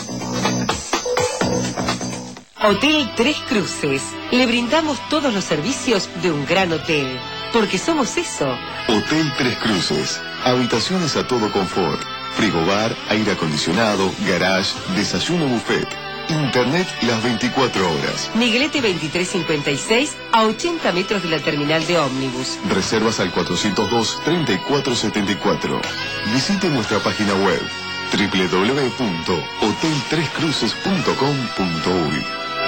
Speaker 22: Hotel Tres Cruces. Le brindamos todos los servicios de un gran hotel, porque somos eso.
Speaker 23: Hotel Tres Cruces. Habitaciones a todo confort. Frigobar, aire acondicionado, garage, desayuno buffet. Internet las veinticuatro horas.
Speaker 22: Miguelete veintitrés cincuenta y seis, a ochenta metros de la terminal de ómnibus.
Speaker 23: Reservas al cuatrocientos dos, treinta y cuatro setenta y cuatro. Visite nuestra página web doble u doble u doble u punto hotel tres cruces punto com punto uy.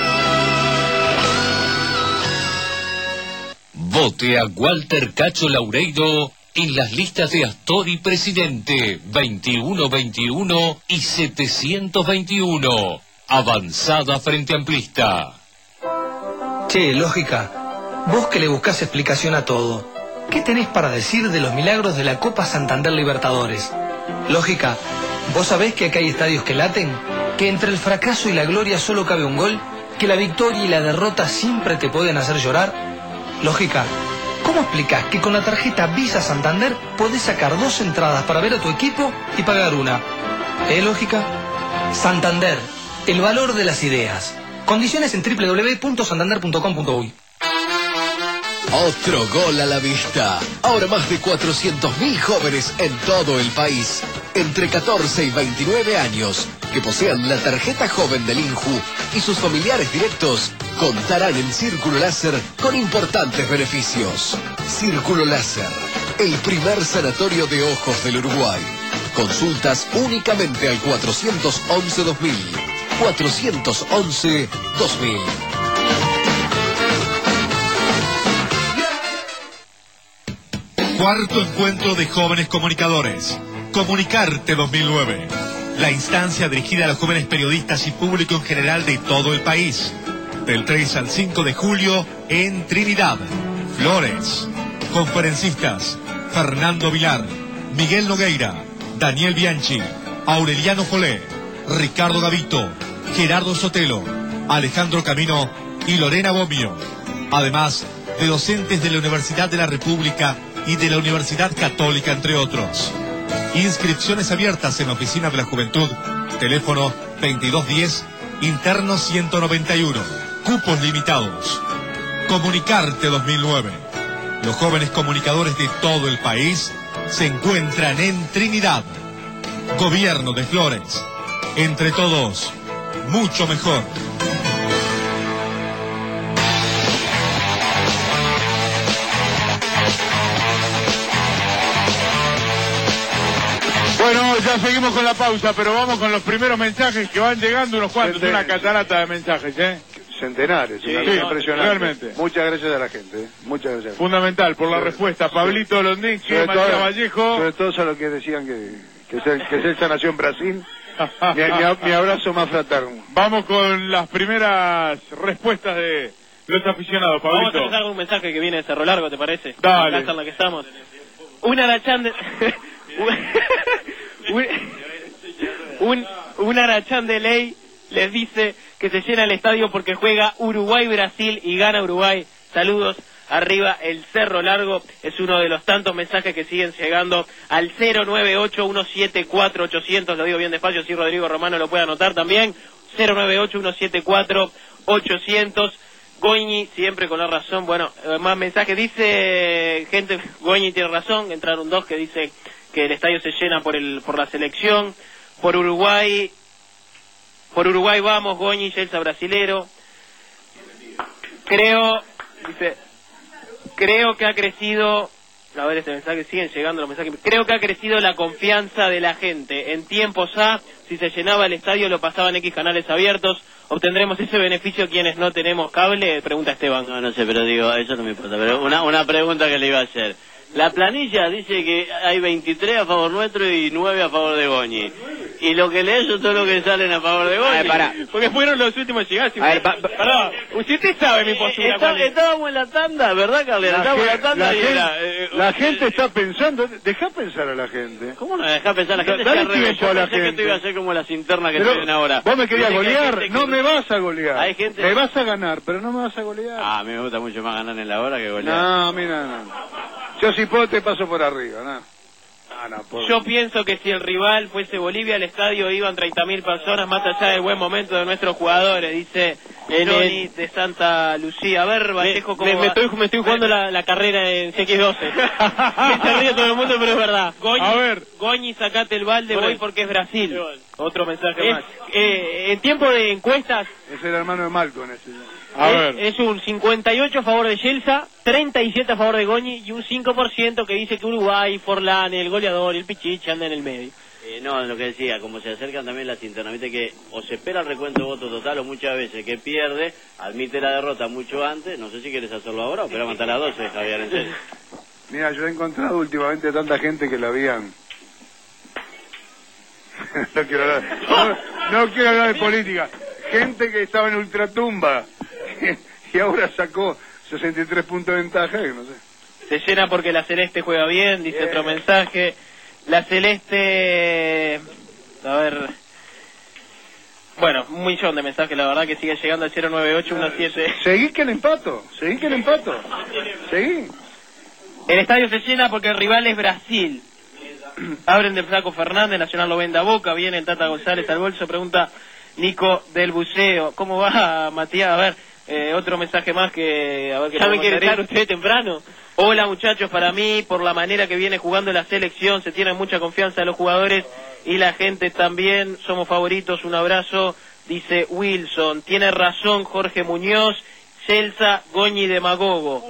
Speaker 5: Vote a Walter Cacho Laureiro en las listas de Astori Presidente veintiuno veintiuno y setecientos veintiuno. Avanzada Frente Amplista.
Speaker 24: Che, Lógica, vos que le buscás explicación a todo, ¿qué tenés para decir de los milagros de la Copa Santander Libertadores? Lógica, ¿vos sabés que acá hay estadios que laten? ¿Que entre el fracaso y la gloria solo cabe un gol? ¿Que la victoria y la derrota siempre te pueden hacer llorar? Lógica, ¿cómo explicás que con la tarjeta Visa Santander podés sacar dos entradas para ver a tu equipo y pagar una? ¿Eh, Lógica? Santander. El valor de las ideas. Condiciones en doble u doble u doble u punto santander punto com punto uy.
Speaker 25: Otro gol a la vista. Ahora más de cuatrocientos mil jóvenes en todo el país, entre catorce y veintinueve años, que posean la tarjeta joven del INJU y sus familiares directos, contarán en Círculo Láser con importantes beneficios. Círculo Láser, el primer sanatorio de ojos del Uruguay. Consultas únicamente al cuatrocientos once dos mil. cuatrocientos once dos mil.
Speaker 26: Cuarto encuentro de jóvenes comunicadores. Comunicarte dos mil nueve. La instancia dirigida a los jóvenes periodistas y público en general de todo el país. Del tres al cinco de julio en Trinidad, Flores. Conferencistas: Fernando Vilar, Miguel Nogueira, Daniel Bianchi, Aureliano Folé, Ricardo Gavito, Gerardo Sotelo, Alejandro Camino y Lorena Bomio. Además de docentes de la Universidad de la República y de la Universidad Católica, entre otros. Inscripciones abiertas en Oficina de la Juventud, teléfono veintidós diez, interno ciento noventa y uno, cupos limitados. Comunicarte dos mil nueve. Los jóvenes comunicadores de todo el país se encuentran en Trinidad. Gobierno de Flores. Entre todos, mucho mejor.
Speaker 10: Ya seguimos con la pausa, pero vamos con los primeros mensajes que van llegando, unos cuantos, una catarata de mensajes, ¿eh?
Speaker 11: Centenares,
Speaker 10: sí,
Speaker 11: una
Speaker 10: sí,
Speaker 11: cosa impresionante.
Speaker 10: Realmente.
Speaker 11: Muchas gracias a la gente, ¿eh? Muchas gracias.
Speaker 10: Fundamental por la
Speaker 11: sí,
Speaker 10: respuesta.
Speaker 11: sí.
Speaker 10: Pablito Londinski, Matías Vallejo.
Speaker 11: Sobre todo a los que decían que, que, Cel- que Celsa nació en Brasil. mi, mi, mi abrazo más fraterno.
Speaker 10: Vamos con las primeras respuestas de los aficionados, Pablito.
Speaker 8: Vamos a empezar con un mensaje que viene de Cerro Largo, ¿te parece?
Speaker 10: Dale.
Speaker 8: La casa en la que estamos. Un arachán de... un, un, un arachán de ley les dice que se llena el estadio porque juega Uruguay-Brasil y gana Uruguay. Saludos, arriba el Cerro Largo. Es uno de los tantos mensajes que siguen llegando al cero nueve ocho, uno siete cuatro, ochocientos. Lo digo bien despacio, si Rodrigo Romano lo puede anotar también. cero nueve ocho, uno siete cuatro, ochocientos. Goñi, siempre con la razón. Bueno, más mensajes. Dice gente, Goñi tiene razón. Entraron dos que dice que el estadio se llena por el por la selección. Por Uruguay... Por Uruguay vamos, Goñi, Celsa brasilero. Creo, dice, creo que ha crecido, a ver este mensaje, siguen llegando los mensajes. Creo que ha crecido la confianza de la gente. En tiempos A, si se llenaba el estadio, lo pasaban X canales abiertos. ¿Obtendremos ese beneficio quienes no tenemos cable? Pregunta Esteban.
Speaker 13: No, no sé, pero digo, eso no me importa. Pero una, una pregunta que le iba a hacer. La planilla dice que hay veintitrés a favor nuestro y nueve a favor de Goñi. Y lo que lees son todos los que salen a favor de Goñi.
Speaker 8: A ver, pará. Porque fueron los últimos llegados. A ver, pa, pa, perdón, usted sabe mi postura.
Speaker 13: Está, estábamos en la tanda, ¿verdad, Carlera? Estábamos en la tanda
Speaker 11: la
Speaker 13: y
Speaker 11: gente,
Speaker 13: era... Eh,
Speaker 11: la
Speaker 13: eh,
Speaker 11: gente está pensando, deja pensar a la gente.
Speaker 13: ¿Cómo no deja pensar a la gente?
Speaker 11: Dale
Speaker 13: Se arregló.
Speaker 11: tiempo a la
Speaker 13: Yo pensé
Speaker 11: gente.
Speaker 13: que te iba a hacer como las internas que
Speaker 11: Pero
Speaker 13: tienen ahora.
Speaker 11: vos me querías
Speaker 13: Dice que hay
Speaker 11: golear,
Speaker 13: gente que-
Speaker 11: no me vas a golear.
Speaker 13: Hay gente-
Speaker 11: Me vas a ganar, pero no me vas a golear.
Speaker 13: Ah, a mí me gusta mucho más ganar en la hora que golear.
Speaker 11: No, mira, no. Yo si puedo te paso por arriba, no. Ah, no, por...
Speaker 8: Yo pienso que si el rival fuese Bolivia, al estadio iban treinta mil personas, más allá del buen momento de nuestros jugadores, dice Johnny de Santa Lucía. A ver, Vallejo, ¿cómo
Speaker 1: me,
Speaker 8: va?
Speaker 1: me estoy, me estoy jugando la, la carrera en C X doce. Se ríe todo el mundo, pero es verdad.
Speaker 8: Goñi,
Speaker 1: A ver.
Speaker 8: Goñi, sacate el balde,
Speaker 1: Bueno.
Speaker 8: voy porque es Brasil. Otro mensaje
Speaker 1: Es,
Speaker 8: más.
Speaker 1: eh, en tiempo de encuestas,
Speaker 11: Es el hermano de Malcolm ese.
Speaker 10: A
Speaker 1: es,
Speaker 10: ver.
Speaker 1: es un cincuenta y ocho a favor de Celsa, treinta y siete a favor de Goñi y un cinco por ciento que dice que Uruguay, Forlán, el goleador, el Pichichi anda en el medio.
Speaker 13: Eh, no, lo que decía, como se acercan también las internas, viste que o se espera el recuento de votos total o muchas veces que pierde, admite la derrota mucho antes. No sé si quieres hacerlo ahora o esperamos hasta las doce, Javier, en serio.
Speaker 11: Mira, yo he encontrado últimamente tanta gente que la habían... no, quiero hablar, no, no quiero hablar de política. Gente que estaba en ultratumba y ahora sacó sesenta y tres puntos de ventaja, que no sé.
Speaker 8: Se llena porque la Celeste juega bien, dice
Speaker 11: Bien.
Speaker 8: otro mensaje. La Celeste... A ver... Bueno, un millón de mensajes, la verdad que sigue llegando al cero nueve ocho uno siete.
Speaker 11: Seguí que el empato, seguí que el empato. Seguí.
Speaker 8: El estadio se llena porque el rival es Brasil. Abren del Flaco Fernández, Nacional lo vende a Boca, viene el Tata González al bolso, pregunta Nico del Buceo. ¿Cómo va, Matías? A ver, eh, otro mensaje más que... A ver, que
Speaker 1: Ya me
Speaker 8: podemos
Speaker 1: quiere
Speaker 8: leer.
Speaker 1: echar usted temprano.
Speaker 8: Hola muchachos, para mí, por la manera que viene jugando la selección, se tiene mucha confianza de los jugadores y la gente también, somos favoritos, un abrazo, dice Wilson. Tiene razón Jorge Muñoz, Celsa, Goñi Demagogo.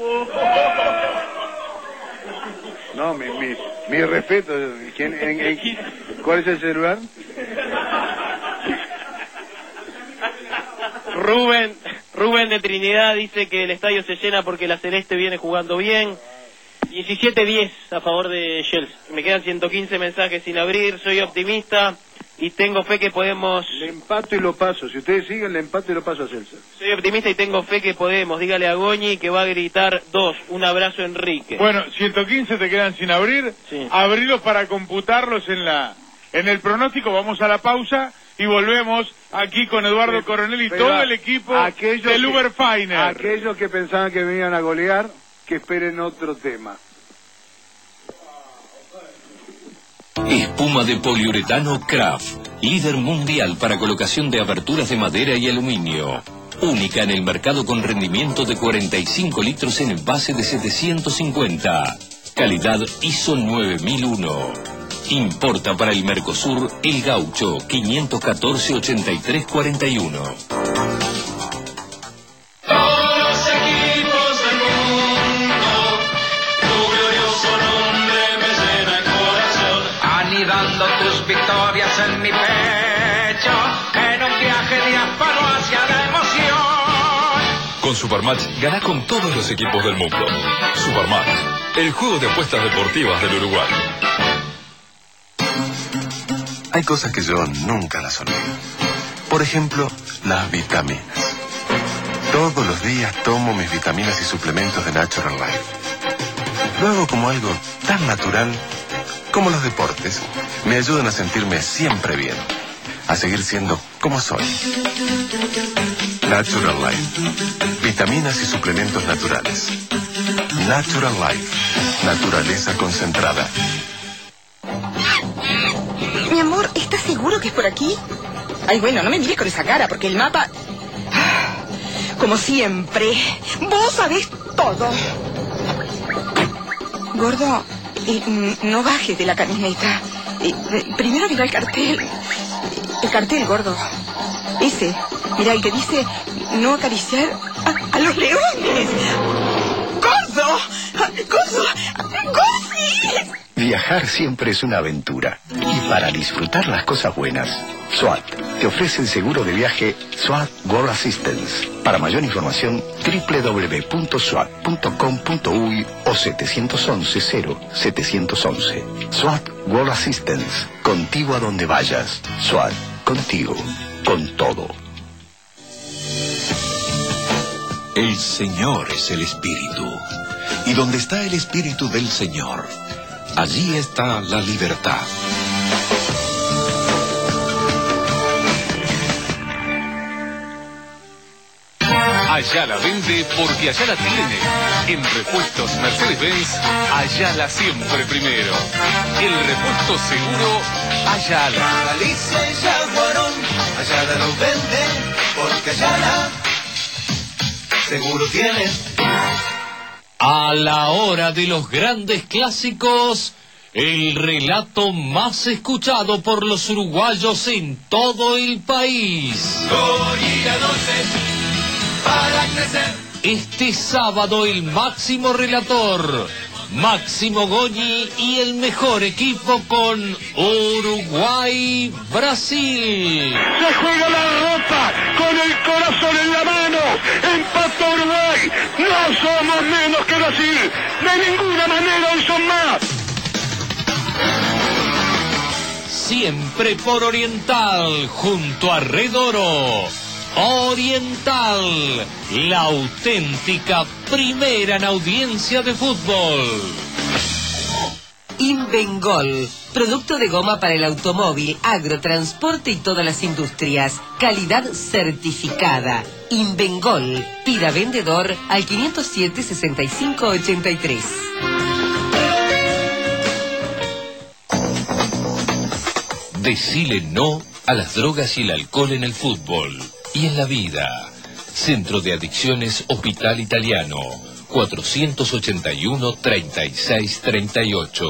Speaker 11: No, mi, mi, mi respeto. ¿Quién, en, en, ¿Cuál es el celular?
Speaker 8: Rubén, Rubén de Trinidad dice que el estadio se llena porque la Celeste viene jugando bien.
Speaker 1: diecisiete diez a favor de Chelsea.
Speaker 8: Me quedan ciento quince mensajes sin abrir, soy optimista y tengo fe que podemos...
Speaker 11: Le empato y lo paso. Si ustedes siguen, le empato y lo paso a Celsa.
Speaker 8: Soy optimista y tengo fe que podemos. Dígale a Goñi que va a gritar dos. Un abrazo, Enrique.
Speaker 10: Bueno, ciento quince te quedan sin abrir.
Speaker 8: Sí.
Speaker 10: Abrilos para computarlos en la en el pronóstico. Vamos a la pausa y volvemos aquí con Eduardo
Speaker 11: Sí,
Speaker 10: Coronel y
Speaker 11: pero
Speaker 10: todo el equipo
Speaker 11: aquellos
Speaker 10: del
Speaker 11: que-
Speaker 10: Uber Finer.
Speaker 11: Aquellos que pensaban que venían a golear, que esperen otro tema.
Speaker 5: Espuma de poliuretano Kraft, líder mundial para colocación de aberturas de madera y aluminio. Única en el mercado con rendimiento de cuarenta y cinco litros en envase de setecientos cincuenta. Calidad I S O nueve mil uno. Importa para el Mercosur El Gaucho quinientos catorce ochenta y tres cuarenta y uno.
Speaker 2: Todos los equipos del mundo, tu glorioso nombre me llena el corazón.
Speaker 4: Anidando tus victorias rabias en mi pecho, en un viaje diáfano hacia la emoción.
Speaker 7: Con Supermatch gana con todos los equipos del mundo. Supermatch, el juego de apuestas deportivas del Uruguay.
Speaker 12: Hay cosas que yo nunca las olvido. Por ejemplo, las vitaminas. Todos los días tomo mis vitaminas y suplementos de Natural Life. Lo hago como algo tan natural como los deportes. Me ayudan a sentirme siempre bien, a seguir siendo como soy. Natural Life. Vitaminas y suplementos naturales. Natural Life. Naturaleza concentrada.
Speaker 15: Mi amor, ¿estás seguro que es por aquí? Ay, bueno, no me mires con esa cara, porque el mapa... Como siempre, vos sabés todo. Gordo, eh, no bajes de la camioneta. Eh, eh, primero mira el cartel. El cartel, gordo. Ese. Mira, el que dice no acariciar a, a los leones. ¡Gordo! ¡Gordo! ¡Gordo!
Speaker 16: Viajar siempre es una aventura. Y para disfrutar las cosas buenas, SWAT te ofrece el seguro de viaje SWAT World Assistance. Para mayor información, doble u doble u doble u punto swat punto com punto uy o siete once cero siete once. SWAT World Assistance. Contigo a donde vayas. SWAT. Contigo. Con todo.
Speaker 17: El Señor es el Espíritu. Y donde está el Espíritu del Señor, allí está la libertad.
Speaker 14: Ayala vende porque Ayala tiene. En repuestos Mercedes-Benz, Ayala siempre primero. El repuesto seguro, Ayala.
Speaker 2: Galicia y Jaguarón, Ayala lo vende porque Ayala seguro tiene.
Speaker 5: A la hora de los grandes clásicos, el relato más escuchado por los uruguayos en todo el país.
Speaker 2: Gorila doce para crecer.
Speaker 5: Este sábado el máximo relator, Máximo Goñi, y el mejor equipo con Uruguay-Brasil.
Speaker 10: Se juega la ropa con el corazón en la mano. Empató Uruguay. No somos menos que Brasil. De ninguna manera hoy son más.
Speaker 5: Siempre por Oriental, junto a Red Oro. Oriental, la auténtica primera en audiencia de fútbol.
Speaker 22: Invengol, producto de goma para el automóvil, agrotransporte y todas las industrias. Calidad certificada. Invengol, pida vendedor al quinientos siete, sesenta y cinco, ochenta y tres.
Speaker 5: Decile no a las drogas y el alcohol en el fútbol y en la vida. Centro de Adicciones Hospital Italiano, cuatrocientos ochenta y uno, treinta y seis treinta y ocho.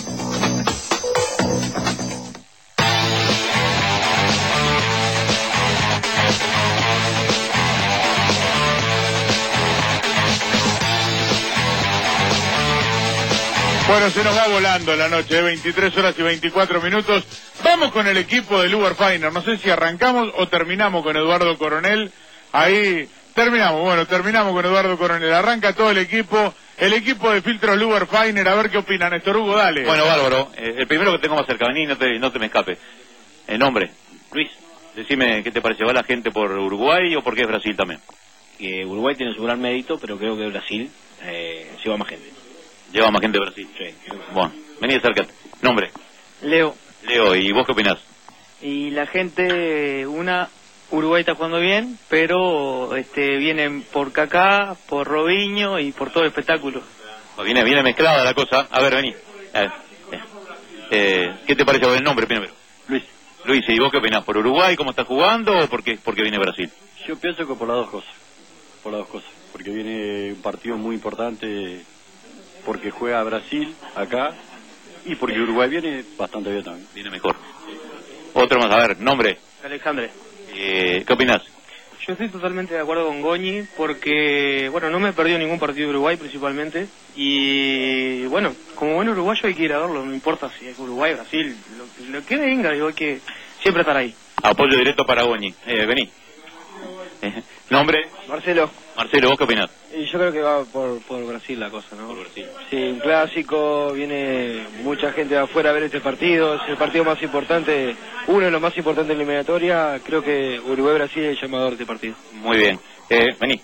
Speaker 10: Bueno, se nos va volando la noche, ¿eh? veintitrés horas y veinticuatro minutos. Vamos con el equipo del Uber Finer. No sé si arrancamos o terminamos con Eduardo Coronel. Ahí terminamos, bueno, terminamos con Eduardo Coronel. Arranca todo el equipo, el equipo de Filtros Uber Finer. A ver qué opina Néstor Hugo, dale.
Speaker 9: Bueno, bárbaro. Eh, el primero que tengo más cerca, vení, no te, no te me escape. El nombre, Luis, decime qué te parece. ¿Va la gente por Uruguay o por qué es Brasil también?
Speaker 1: Que Uruguay tiene su gran mérito, pero creo que Brasil eh, lleva más gente.
Speaker 9: Lleva más gente de Brasil.
Speaker 1: Sí.
Speaker 9: Bueno, vení, acércate. Nombre.
Speaker 27: Leo.
Speaker 9: Leo, ¿y vos qué opinás?
Speaker 27: Y la gente, una, Uruguay está jugando bien, pero este vienen por Kaká, por Robinho y por todo el espectáculo.
Speaker 9: Viene, viene mezclada la cosa. A ver, vení. A ver. Eh, ¿Qué te parece el nombre primero?
Speaker 27: Luis.
Speaker 9: Luis, ¿y vos qué opinás? ¿Por Uruguay, cómo está jugando o por qué, por qué viene Brasil?
Speaker 28: Yo pienso que por las dos cosas. Por las dos cosas. Porque viene un partido muy importante, porque juega Brasil acá y porque Uruguay viene bastante bien también.
Speaker 9: Viene mejor. Otro más, a ver, nombre.
Speaker 27: Alejandre.
Speaker 9: Eh, ¿Qué opinás?
Speaker 27: Yo estoy totalmente de acuerdo con Goñi porque, bueno, no me he perdido ningún partido de Uruguay principalmente y, bueno, como buen uruguayo hay que ir a verlo, no importa si es Uruguay, Brasil, lo, lo que venga, digo, hay que siempre estar ahí.
Speaker 9: Apoyo directo para Goñi. Eh, vení. Eh, ¿Nombre?
Speaker 3: Marcelo.
Speaker 9: Marcelo, ¿vos qué opinás?
Speaker 3: Y yo creo que va por, por Brasil la cosa, ¿no?
Speaker 9: Por Brasil.
Speaker 3: Sí, un clásico, viene mucha gente de afuera a ver este partido, es el partido más importante, uno de los más importantes de la eliminatoria, creo que Uruguay-Brasil es el llamador de este partido.
Speaker 9: Muy bien. Eh, vení.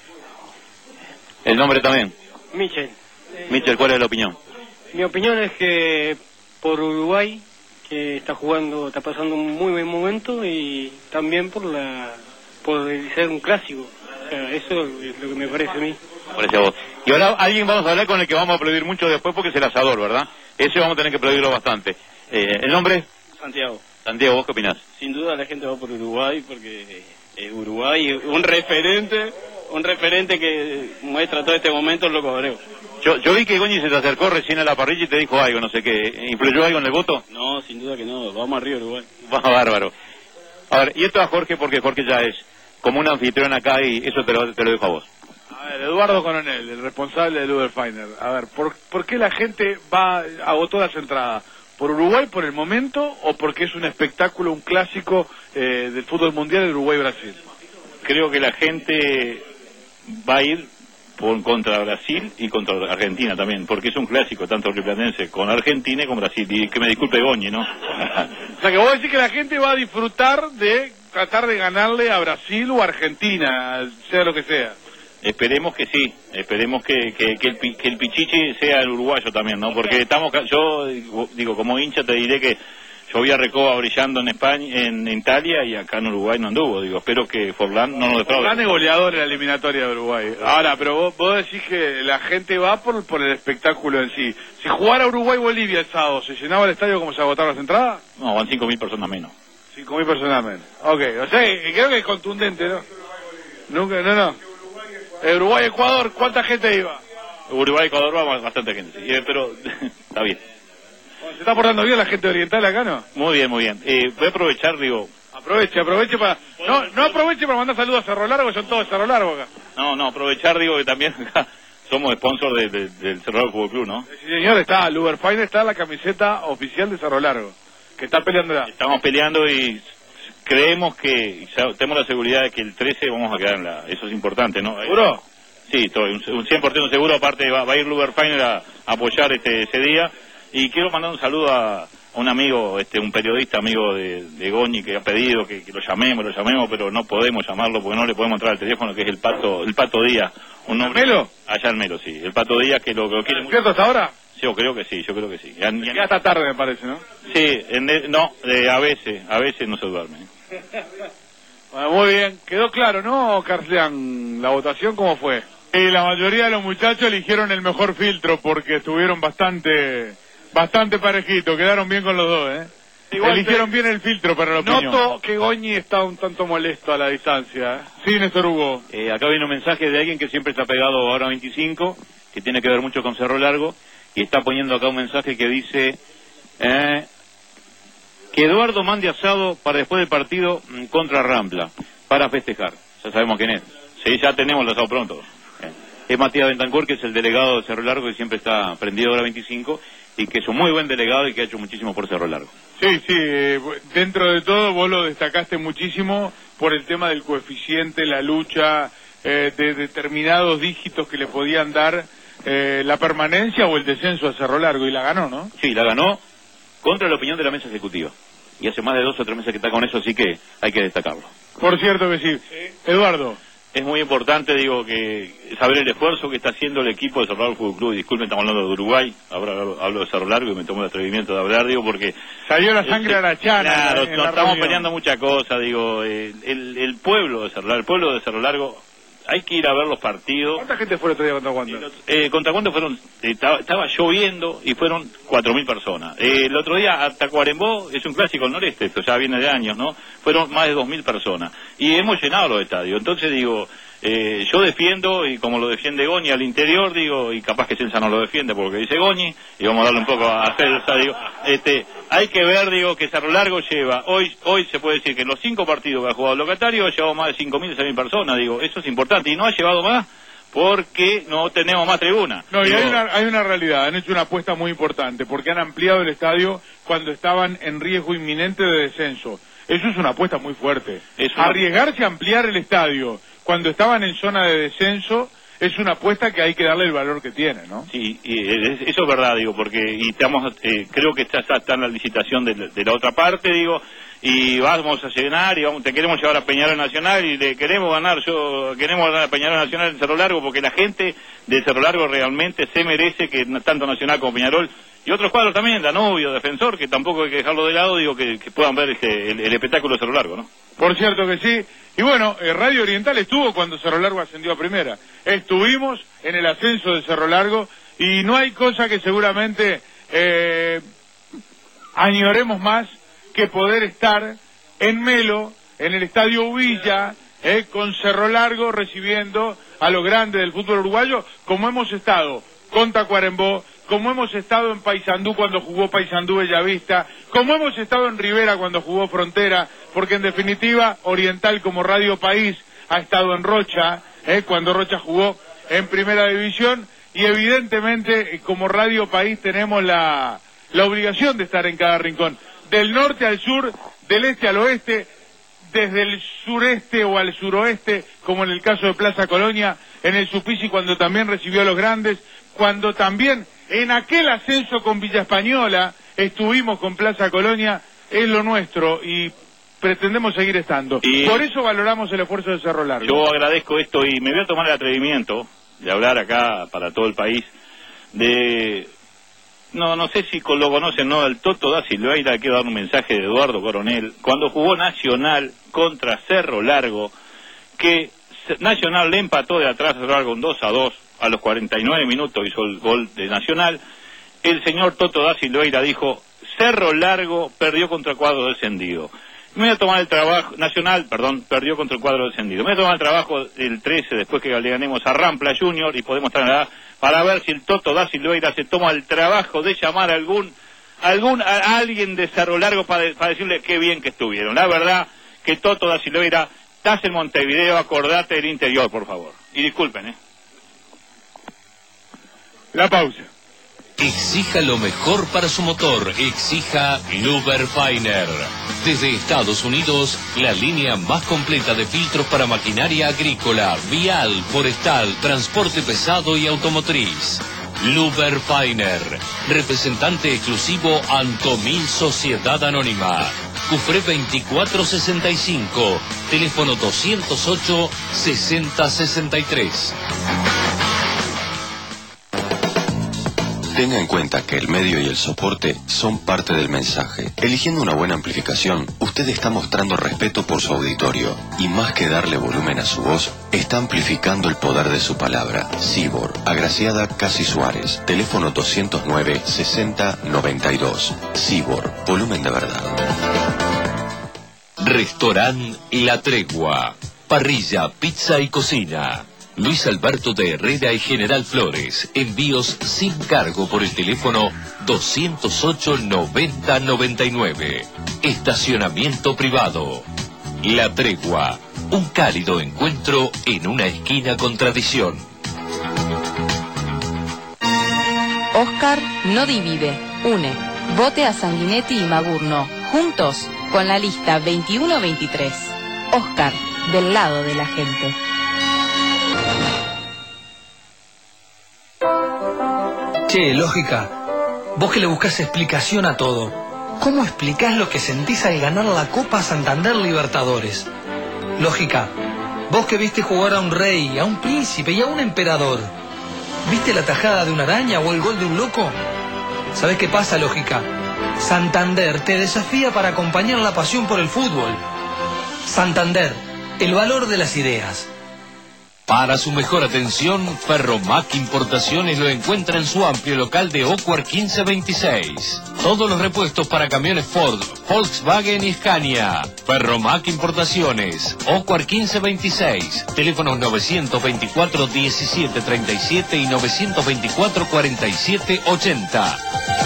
Speaker 9: ¿El nombre también?
Speaker 27: Michel.
Speaker 9: Michel, ¿cuál es la opinión?
Speaker 27: Mi opinión es que por Uruguay, que está jugando, está pasando un muy buen momento y también por la por el ser un clásico. O sea, eso es lo que me parece a mí.
Speaker 9: Parece a vos. Y ahora alguien vamos a hablar con el que vamos a aplaudir mucho después porque es el asador, ¿verdad? Ese vamos a tener que aplaudirlo bastante. Eh, ¿El nombre?
Speaker 13: Santiago.
Speaker 9: Santiago, ¿vos qué opinás?
Speaker 13: Sin duda la gente va por Uruguay porque eh, Uruguay es un referente, un referente que muestra todo este momento en Loco Abreu.
Speaker 9: Yo, yo vi que Goñi se te acercó recién a la parrilla y te dijo algo, no sé qué. ¿Influyó algo en el voto?
Speaker 13: No, sin duda que no. Vamos arriba Uruguay.
Speaker 9: Va, bárbaro. A ver, y esto a Jorge porque Jorge ya es como un anfitrión acá y eso te lo, te lo dejo a vos.
Speaker 10: A ver, Eduardo Coronel, el responsable del Uber Finder. A ver, ¿por, ¿por qué la gente va agotó las entradas? ¿Por Uruguay por el momento o porque es un espectáculo, un clásico eh, del fútbol mundial de Uruguay-Brasil?
Speaker 9: Creo que la gente va a ir por, contra Brasil y contra Argentina también, porque es un clásico tanto rioplatense con Argentina y con Brasil. Y que me disculpe Goñi, ¿no?
Speaker 10: O sea, que vos decís que la gente va a disfrutar de tratar de ganarle a Brasil o a Argentina, sea lo que sea.
Speaker 9: Esperemos que sí, esperemos que, que, que, el, que el Pichichi sea el uruguayo también, ¿no? Porque estamos, yo digo, como hincha te diré que yo vi a Recoba brillando en España, en Italia y acá en Uruguay no anduvo, digo, espero que Forlán no nos defraude.
Speaker 10: Forlán es goleador en la eliminatoria de Uruguay. Ahora, pero vos, vos decís que la gente va por, por el espectáculo en sí. Si jugara Uruguay-Bolivia el sábado, ¿se llenaba el estadio como se agotaron las entradas?
Speaker 9: No, van cinco mil personas menos.
Speaker 10: cinco mil personas menos. Ok, o sea, creo que es contundente, ¿no? Nunca, no, no. Uruguay-Ecuador, ¿cuánta gente iba?
Speaker 9: Uruguay-Ecuador va bastante gente, sí, pero está bien.
Speaker 10: ¿Se está portando bien la gente oriental acá, no?
Speaker 9: Muy bien, muy bien. Eh, voy a aprovechar, digo...
Speaker 10: Aproveche, aproveche para... No, no aproveche para mandar saludos a Cerro Largo, son todos de Cerro Largo acá.
Speaker 9: No, no, aprovechar, digo, que también acá somos sponsor de, de, del Cerro Largo Fútbol Club, ¿no?
Speaker 10: Sí, señor, está, el Uber Finder está la camiseta oficial de Cerro Largo, que está peleando la...
Speaker 9: Estamos peleando y... Creemos que, ya tenemos la seguridad de que el trece vamos a quedar en la... Eso es importante, ¿no?
Speaker 10: ¿Seguro?
Speaker 9: Sí, estoy un, un cien por ciento seguro, aparte va, va a ir Uber Finder a, a apoyar este ese día. Y quiero mandar un saludo a, a un amigo, este un periodista amigo de, de Goñi que ha pedido que, que lo llamemos, lo llamemos, pero no podemos llamarlo porque no le podemos entrar al teléfono, que es el Pato el Pato Díaz. Un nombre,
Speaker 10: ¿Melo?
Speaker 9: Allá en Melo, sí. El Pato Díaz que lo, que lo quiere mucho.
Speaker 10: ¿Cierto hasta ahora?
Speaker 9: Sí, yo creo que sí, yo creo que sí.
Speaker 10: Ya, ya hasta tarde me parece, ¿no?
Speaker 9: Sí, en de, no, eh, a veces, a veces no se duerme.
Speaker 10: Bueno, muy bien, quedó claro, ¿no, Carsleán? ¿La votación cómo fue? Y la mayoría de los muchachos eligieron el mejor filtro porque estuvieron bastante bastante parejitos, quedaron bien con los dos, ¿eh? Igual eligieron te... bien el filtro para la opinión. Noto que Goñi está un tanto molesto a la distancia, ¿eh? Sí, Néstor Hugo.
Speaker 9: Eh, acá viene un mensaje de alguien que siempre está pegado ahora veinticinco, que tiene que ver mucho con Cerro Largo, y está poniendo acá un mensaje que dice... Eh, que Eduardo mande asado para después del partido contra Rampla, para festejar. Ya sabemos quién es. Sí, ya tenemos el asado pronto. Es Matías Bentancur, que es el delegado de Cerro Largo y siempre está prendido ahora veinticinco, y que es un muy buen delegado y que ha hecho muchísimo por Cerro Largo.
Speaker 10: Sí, sí, dentro de todo vos lo destacaste muchísimo por el tema del coeficiente, la lucha eh, de determinados dígitos que le podían dar eh, la permanencia o el descenso a Cerro Largo, y la ganó, ¿no?
Speaker 9: Sí, la ganó contra la opinión de la mesa ejecutiva. Y hace más de dos o tres meses que está con eso, así que hay que destacarlo.
Speaker 10: Por cierto que sí. sí. Eduardo.
Speaker 9: Es muy importante, digo, que saber el esfuerzo que está haciendo el equipo de Cerro Largo Fútbol Club. Disculpen, estamos hablando de Uruguay, ahora hablo de Cerro Largo y me tomo el atrevimiento de hablar, digo, porque...
Speaker 10: Salió la sangre
Speaker 9: eh,
Speaker 10: arachana.
Speaker 9: Claro,
Speaker 10: en
Speaker 9: no,
Speaker 10: la
Speaker 9: estamos
Speaker 10: reunión.
Speaker 9: peleando muchas cosas, digo, eh, el, el pueblo de Cerro Largo, el pueblo de Cerro Largo, hay que ir a ver los partidos.
Speaker 10: ¿Cuánta gente fue el otro día contra Wander?
Speaker 9: Eh, contra Wander fueron, eh, estaba, estaba lloviendo y fueron cuatro mil personas. Eh, el otro día a Tacuarembó, es un clásico del noreste, esto ya viene de años, ¿no? Fueron más de dos mil personas. Y hemos llenado los estadios. Entonces digo, Eh, yo defiendo, y como lo defiende Goñi al interior, digo, y capaz que Celsa no lo defiende porque dice Goñi, y vamos a darle un poco a Celsa, digo, este, hay que ver, digo, que Cerro Largo lleva, hoy hoy se puede decir que en los cinco partidos que ha jugado el locatario ha llevado más de cinco mil, seis mil personas, digo, eso es importante, y no ha llevado más porque no tenemos más tribuna.
Speaker 10: No, y
Speaker 9: digo,
Speaker 10: hay una, hay una realidad, han hecho una apuesta muy importante, porque han ampliado el estadio cuando estaban en riesgo inminente de descenso. Eso es una apuesta muy fuerte. Una... Arriesgarse a ampliar el estadio cuando estaban en zona de descenso es una apuesta que hay que darle el valor que tiene, ¿no?
Speaker 9: Sí, y eso es verdad, digo, porque y estamos, eh, creo que está, está en la licitación de, de la otra parte, digo, y vamos a llenar y vamos, te queremos llevar a Peñarol Nacional y le queremos ganar, yo queremos ganar a Peñarol Nacional en Cerro Largo porque la gente de Cerro Largo realmente se merece que tanto Nacional como Peñarol y otros cuadros también, Danubio, Defensor, que tampoco hay que dejarlo de lado, digo, que, que puedan ver este, el, el espectáculo de Cerro Largo, ¿no?
Speaker 10: Por cierto que sí. Y bueno, eh, Radio Oriental estuvo cuando Cerro Largo ascendió a primera. Estuvimos en el ascenso de Cerro Largo y no hay cosa que seguramente eh, añoremos más que poder estar en Melo, en el Estadio Villa, eh, con Cerro Largo recibiendo a los grandes del fútbol uruguayo, como hemos estado con Tacuarembó, como hemos estado en Paysandú cuando jugó Paysandú Bellavista, como hemos estado en Rivera cuando jugó Frontera, porque en definitiva Oriental como Radio País ha estado en Rocha, eh, cuando Rocha jugó en Primera División, y evidentemente como Radio País tenemos la, la obligación de estar en cada rincón, del norte al sur, del este al oeste, desde el sureste o al suroeste, como en el caso de Plaza Colonia, en el Supisi cuando también recibió a los grandes, cuando también en aquel ascenso con Villa Española estuvimos con Plaza Colonia, es lo nuestro y pretendemos seguir estando. Y por eso valoramos el esfuerzo de Cerro Largo.
Speaker 9: Yo agradezco esto y me voy a tomar el atrevimiento de hablar acá para todo el país de... No, no sé si lo conocen, ¿no? El Toto da Silveira, quiero dar un mensaje de Eduardo Coronel, cuando jugó Nacional contra Cerro Largo, que Nacional le empató de atrás a Cerro Largo un dos a dos, a los cuarenta y nueve minutos hizo el gol de Nacional, el señor Toto da Silveira dijo, Cerro Largo perdió contra el cuadro descendido. Me voy a tomar el trabajo, Nacional, perdón, perdió contra el cuadro descendido. Me voy a tomar el trabajo el trece, después que le ganemos a Rampla Junior, y podemos estar en la, para ver si el Toto da Silveira se toma el trabajo de llamar a algún, algún, a alguien de Cerro Largo para, para decirle qué bien que estuvieron. La verdad que Toto da Silveira, estás en Montevideo, acordate del interior, por favor. Y disculpen, ¿eh?
Speaker 10: La pausa.
Speaker 5: Exija lo mejor para su motor. Exija Luberfiner. Desde Estados Unidos, la línea más completa de filtros para maquinaria agrícola, vial, forestal, transporte pesado y automotriz. Luberfiner. Representante exclusivo Antomil Sociedad Anónima. Cufré veinticuatro sesenta y cinco. Teléfono doscientos ocho, sesenta sesenta y tres.
Speaker 12: Tenga en cuenta que el medio y el soporte son parte del mensaje. Eligiendo una buena amplificación, usted está mostrando respeto por su auditorio. Y más que darle volumen a su voz, está amplificando el poder de su palabra. Cibor, Agraciada Casi Suárez. Teléfono doscientos nueve, sesenta, noventa y dos. Cibor, volumen de verdad.
Speaker 5: Restaurant La Tregua. Parrilla, pizza y cocina. Luis Alberto de Herrera y General Flores. Envíos sin cargo por el teléfono doscientos ocho, noventa, noventa y nueve. Estacionamiento privado. La Tregua. Un cálido encuentro en una esquina con tradición.
Speaker 6: Oscar no divide, une. Vote a Sanguinetti y Magurno. Juntos con la lista veintiuno veintitrés. Oscar, del lado de la gente.
Speaker 18: Che, Lógica, vos que le buscás explicación a todo, ¿cómo explicás lo que sentís al ganar la Copa Santander Libertadores? Lógica, vos que viste jugar a un rey, a un príncipe y a un emperador, ¿viste la tajada de una araña o el gol de un loco? ¿Sabés qué pasa, Lógica? Santander te desafía para acompañar la pasión por el fútbol. Santander, el valor de las ideas.
Speaker 5: Para su mejor atención, Ferromac Importaciones lo encuentra en su amplio local de Ocuar quince veintiséis. Todos los repuestos para camiones Ford, Volkswagen y Scania. Ferromac Importaciones, Ocuar quince veintiséis. Teléfonos novecientos veinticuatro diecisiete treinta y siete y novecientos veinticuatro cuarenta y siete ochenta.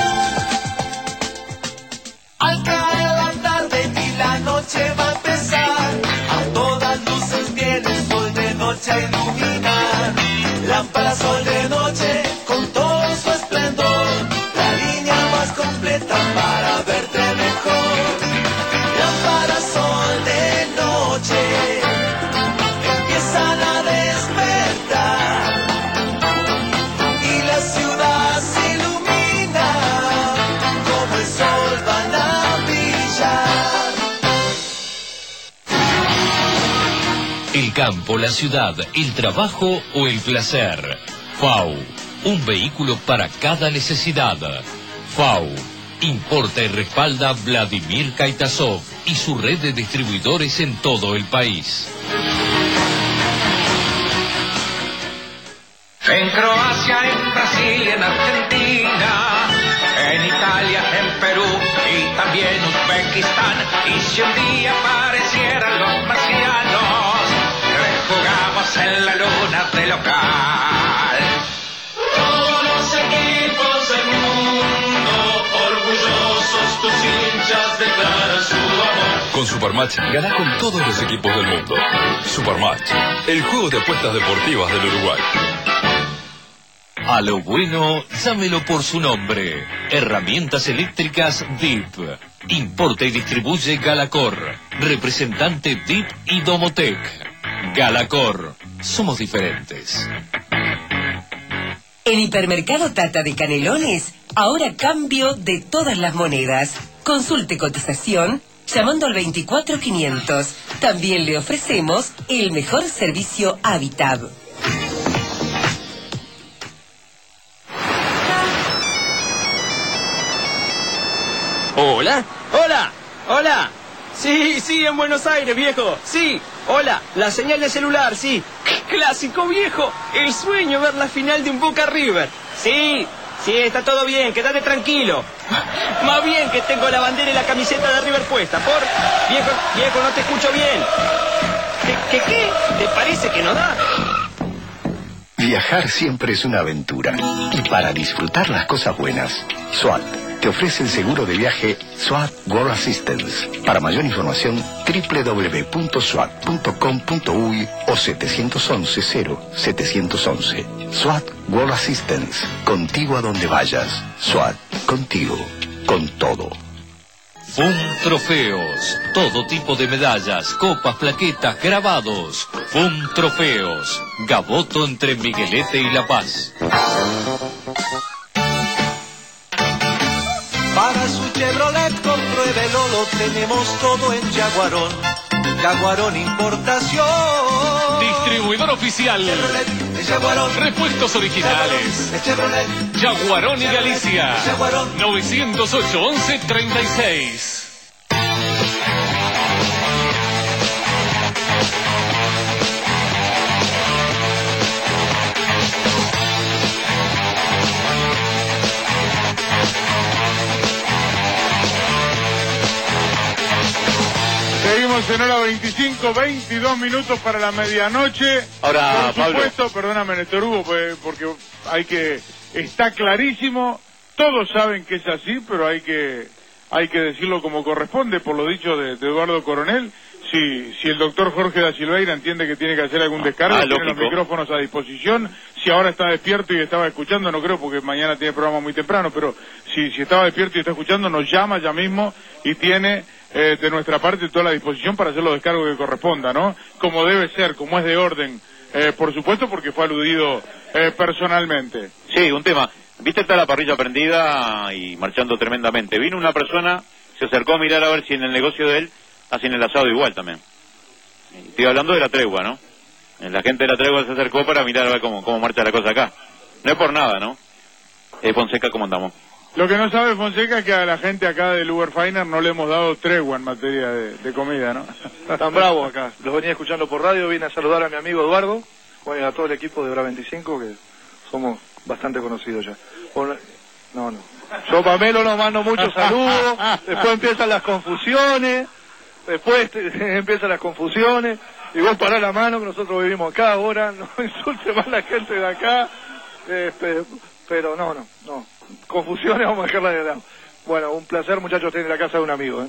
Speaker 2: Al caer la tarde y la noche va a empezar, a todas luces viene el sol de noche a iluminar. Lámpara sol de noche con todo su esplendor, la línea más completa para verte mejor. Lámpara sol de noche, empiezan a despertar y la ciudad se ilumina, como el sol van a brillar.
Speaker 5: El campo, la ciudad, el trabajo o el placer. F A U, un vehículo para cada necesidad. F A U, importa y respalda Vladimir Kaitasov y su red de distribuidores en todo el país.
Speaker 4: En Croacia, en Brasil, en Argentina, en Italia, en Perú y también Uzbekistán. Y si un día aparecieran los marcianos, rejugamos en la luna de local. Todos los equipos del mundo, orgullosos tus hinchas declaran su amor.
Speaker 7: Con Supermatch gana con todos los equipos del mundo. Supermatch, el juego de apuestas deportivas del Uruguay.
Speaker 5: A lo bueno, llámelo por su nombre. Herramientas eléctricas D I P. Importa y distribuye Galacor. Representante D I P y Domotec. Galacor. Somos diferentes.
Speaker 22: En Hipermercado Tata de Canelones, ahora cambio de todas las monedas. Consulte cotización llamando al veinticuatro quinientos. También le ofrecemos el mejor servicio Habitab.
Speaker 8: Hola, hola, hola. Sí, sí, en Buenos Aires, viejo. Sí, hola, la señal de celular, sí. Clásico, viejo. El sueño ver la final de un Boca River. Sí, sí, está todo bien, quédate tranquilo. Más bien que tengo la bandera y la camiseta de River puesta, por... Viejo, viejo, no te escucho bien. ¿Qué, qué, qué? ¿Te parece que no da?
Speaker 16: Viajar siempre es una aventura. Y para disfrutar las cosas buenas, SWAT te ofrece el seguro de viaje SWAT World Assistance. Para mayor información, doble u doble u doble u punto swat punto com punto uy o siete once cero siete once. SWAT World Assistance. Contigo a donde vayas. SWAT. Contigo. Con todo.
Speaker 5: F U M Trofeos. Todo tipo de medallas, copas, plaquetas, grabados. F U M Trofeos. Gaboto entre Miguelete y La Paz.
Speaker 2: Para su Chevrolet compruébelo, lo tenemos todo en Jaguarón. Jaguarón Importación.
Speaker 14: Distribuidor oficial.
Speaker 2: Chevrolet, de Jaguarón.
Speaker 14: Repuestos originales.
Speaker 2: De Chevrolet.
Speaker 14: Jaguarón y Galicia.
Speaker 2: Jaguarón.
Speaker 14: novecientos ocho once treinta y seis.
Speaker 10: Seguimos en hora veinticinco, veintidós minutos para la medianoche.
Speaker 9: Ahora,
Speaker 10: por supuesto, Pablo. Perdóname, Néstor Hugo, porque hay que... Está clarísimo, todos saben que es así, pero hay que hay que decirlo como corresponde, por lo dicho de, de Eduardo Coronel. Si, si el doctor Jorge da Silveira entiende que tiene que hacer algún descargo,
Speaker 9: ah,
Speaker 10: tiene los micrófonos a disposición. Si ahora está despierto y estaba escuchando, no creo porque mañana tiene programa muy temprano, pero si, si estaba despierto y está escuchando, nos llama ya mismo y tiene eh, de nuestra parte toda la disposición para hacer los descargos que corresponda, ¿no? Como debe ser, como es de orden, eh, por supuesto, porque fue aludido eh, personalmente.
Speaker 9: Sí, un tema. Viste, está la parrilla prendida y marchando tremendamente. Vino una persona, se acercó a mirar a ver si en el negocio de él hacen el asado igual también. Estoy hablando de la tregua, ¿no? La gente de la tregua se acercó para mirar a ver cómo, cómo marcha la cosa acá. No es por nada, ¿no? Eh, Fonseca, ¿cómo andamos?
Speaker 10: Lo que no sabe Fonseca es que a la gente acá del Uber Finer no le hemos dado tregua en materia de, de comida, ¿no?
Speaker 19: Están bravos acá. Los venía escuchando por radio, vine a saludar a mi amigo Eduardo,
Speaker 11: bueno, y a todo el equipo de Hora veinticinco, que somos bastante conocidos ya. Bueno, no, no. Yo Pamelo nos mando muchos saludos, después empiezan las confusiones, después te, empiezan las confusiones, y vos pará la mano que nosotros vivimos acá ahora, no insulte más a la gente de acá, este, pero no, no, no. Confusiones vamos a dejarla de lado. Bueno, un placer, muchachos, tener la casa de un amigo, ¿eh?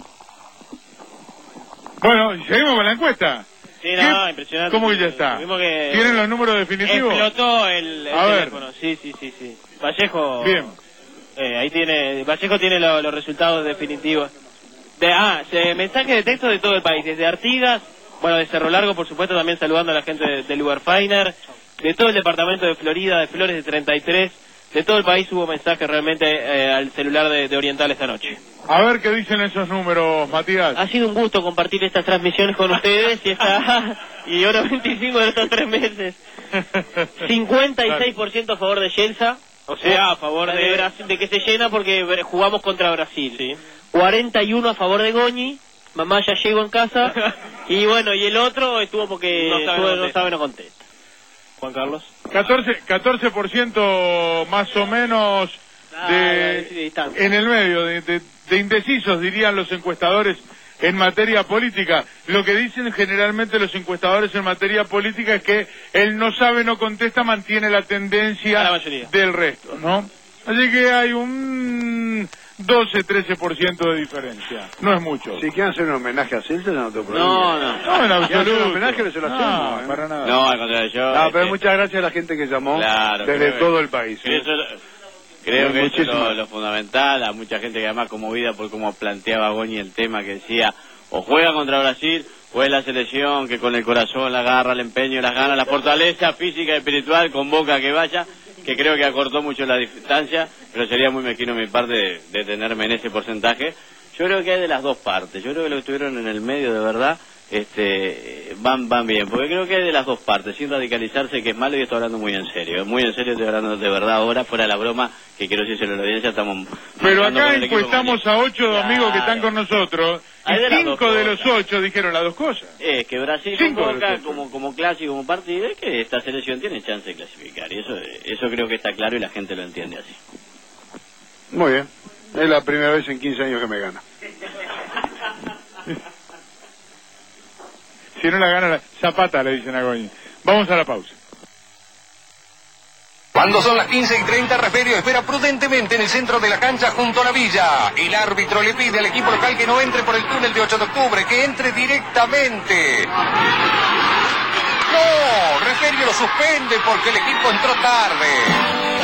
Speaker 10: Bueno, y seguimos con la encuesta.
Speaker 1: Sí, no, impresionante.
Speaker 10: ¿Cómo que ya está?
Speaker 1: Que
Speaker 10: ¿Tienen los números definitivos?
Speaker 1: Explotó el, el
Speaker 10: a
Speaker 1: teléfono,
Speaker 10: ver.
Speaker 1: sí, sí, sí, sí. Vallejo...
Speaker 10: Bien.
Speaker 1: Eh, ahí tiene, Vallejo tiene lo, los resultados definitivos. De, ah, se, mensaje de texto de todo el país, desde Artigas, bueno, de Cerro Largo, por supuesto, también saludando a la gente de, de Luberfainer, de todo el departamento de Florida, de Flores de treinta y tres, de todo el país hubo mensajes realmente eh, al celular de, de Oriental esta noche.
Speaker 10: A ver qué dicen esos números, Matías.
Speaker 1: Ha sido un gusto compartir estas transmisiones con ustedes y esta y Hora veinticinco de estos tres meses. cincuenta y seis por ciento a favor de Chelsea, o sea, a favor de, Brasil, de que se llena porque jugamos contra Brasil. Sí. cuarenta y uno a favor de Goñi, mamá ya llegó en casa, y bueno, y el otro estuvo porque no sabe, no, no, sabe, no contesta. Juan Carlos.
Speaker 10: catorce por ciento más o menos de,
Speaker 1: ah,
Speaker 10: en el medio, de, de, de indecisos, dirían los encuestadores en materia política. Lo que dicen generalmente los encuestadores en materia política es que el no sabe, no contesta, mantiene la tendencia la del resto, ¿no? Así que hay un doce, trece por ciento de diferencia. No es mucho.
Speaker 28: Si quieren hacer un homenaje a Silva, no te problema.
Speaker 1: No, no.
Speaker 10: No, en absoluto.
Speaker 28: Un homenaje se lo
Speaker 10: no,
Speaker 28: hacemos, ¿eh?
Speaker 10: para nada.
Speaker 28: No, al contrario, yo... No, pero muchas gracias a la gente que llamó
Speaker 13: claro,
Speaker 28: desde todo el país.
Speaker 13: ¿eh? Eso, creo que eso es lo, lo fundamental. A mucha gente que además conmovida por cómo planteaba Goñi el tema, que decía, o juega contra Brasil, o es la selección que con el corazón, la garra, el empeño, las ganas, la fortaleza física y espiritual convoca a que vaya, que creo que acortó mucho la distancia, pero sería muy mezquino mi parte de, de tenerme en ese porcentaje. Yo creo que hay de las dos partes. Yo creo que los que estuvieron en el medio de verdad este van van bien, porque creo que hay de las dos partes, sin radicalizarse, que es malo, y estoy hablando muy en serio, muy en serio, estoy hablando de verdad ahora, fuera la broma, que quiero decirse a la audiencia, estamos...
Speaker 10: Pero acá encuestamos a ocho claro. amigos que están con nosotros, y de cinco de los ocho dijeron las dos cosas.
Speaker 13: Es que Brasil convoca como, como clásico, como partido, es que esta selección tiene chance de clasificar, y eso, eso creo que está claro y la gente lo entiende así.
Speaker 28: Muy bien, es la primera vez en quince años que me gana.
Speaker 10: Si no la gana, la Zapata, le dicen a Goñi. Vamos a la pausa.
Speaker 14: Cuando son las quince y treinta, Referio espera prudentemente en el centro de la cancha junto a la villa. El árbitro le pide al equipo local que no entre por el túnel de ocho de octubre, que entre directamente. No, Referio lo suspende porque el equipo entró tarde.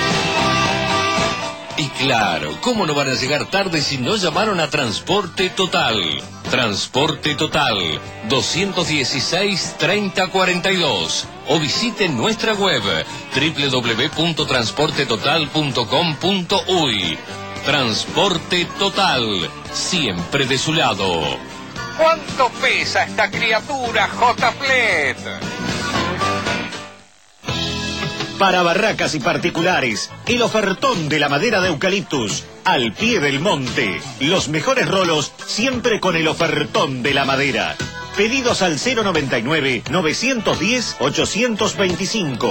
Speaker 5: Y claro, ¿cómo no van a llegar tarde si no llamaron a Transporte Total? Transporte Total, dos dieciséis, treinta cuarenta y dos. O visiten nuestra web, doble u doble u doble u punto transporte total punto com punto uy. Transporte Total, siempre de su lado.
Speaker 14: ¿Cuánto pesa esta criatura, J-Flet?
Speaker 19: Para barracas y particulares, el ofertón de la madera de eucaliptus, al pie del monte. Los mejores rolos, siempre con el ofertón de la madera. Pedidos al cero noventa y nueve, novecientos diez, ochocientos veinticinco.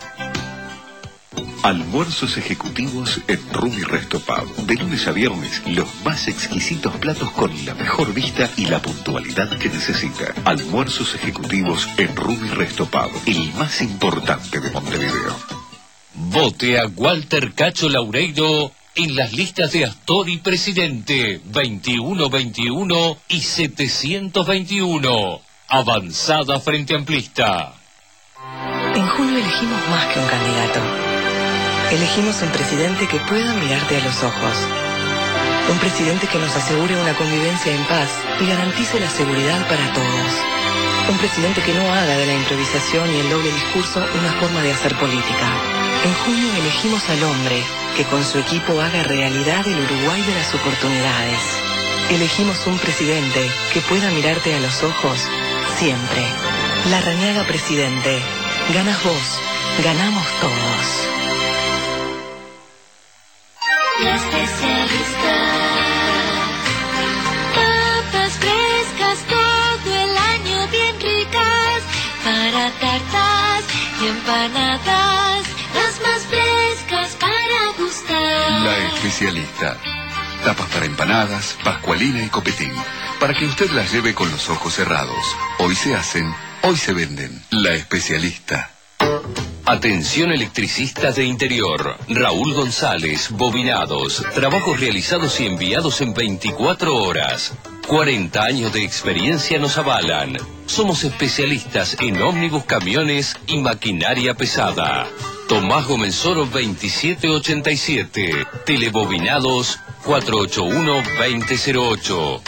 Speaker 17: Almuerzos ejecutivos en Ruby Resto Pub. De lunes a viernes, los más exquisitos platos con la mejor vista y la puntualidad que necesita. Almuerzos ejecutivos en Ruby Resto Pub, el más importante de Montevideo.
Speaker 5: Vote a Walter Cacho Laureiro en las listas de Astor y Presidente veintiuno veintiuno y setecientos veintiuno. Avanzada Frente Amplista.
Speaker 20: En junio elegimos más que un candidato. Elegimos un presidente que pueda mirarte a los ojos. Un presidente que nos asegure una convivencia en paz y garantice la seguridad para todos. Un presidente que no haga de la improvisación y el doble discurso una forma de hacer política. En junio elegimos al hombre que con su equipo haga realidad el Uruguay de las oportunidades. Elegimos un presidente que pueda mirarte a los ojos siempre. Larrañaga Presidente. Ganas vos, ganamos todos.
Speaker 2: La especialista. Papas frescas todo el año bien ricas para tartas y empanadas, las más frescas para gustar.
Speaker 17: La Especialista. Tapas para empanadas, pascualina y copetín, para que usted las lleve con los ojos cerrados. Hoy se hacen, hoy se venden. La Especialista.
Speaker 5: Atención electricistas de interior. Raúl González, Bobinados. Trabajos realizados y enviados en veinticuatro horas. cuarenta años de experiencia nos avalan. Somos especialistas en ómnibus, camiones y maquinaria pesada. Tomás Gomenzoro veintisiete ochenta y siete. Telebobinados cuatro ocho uno, veinte cero ocho.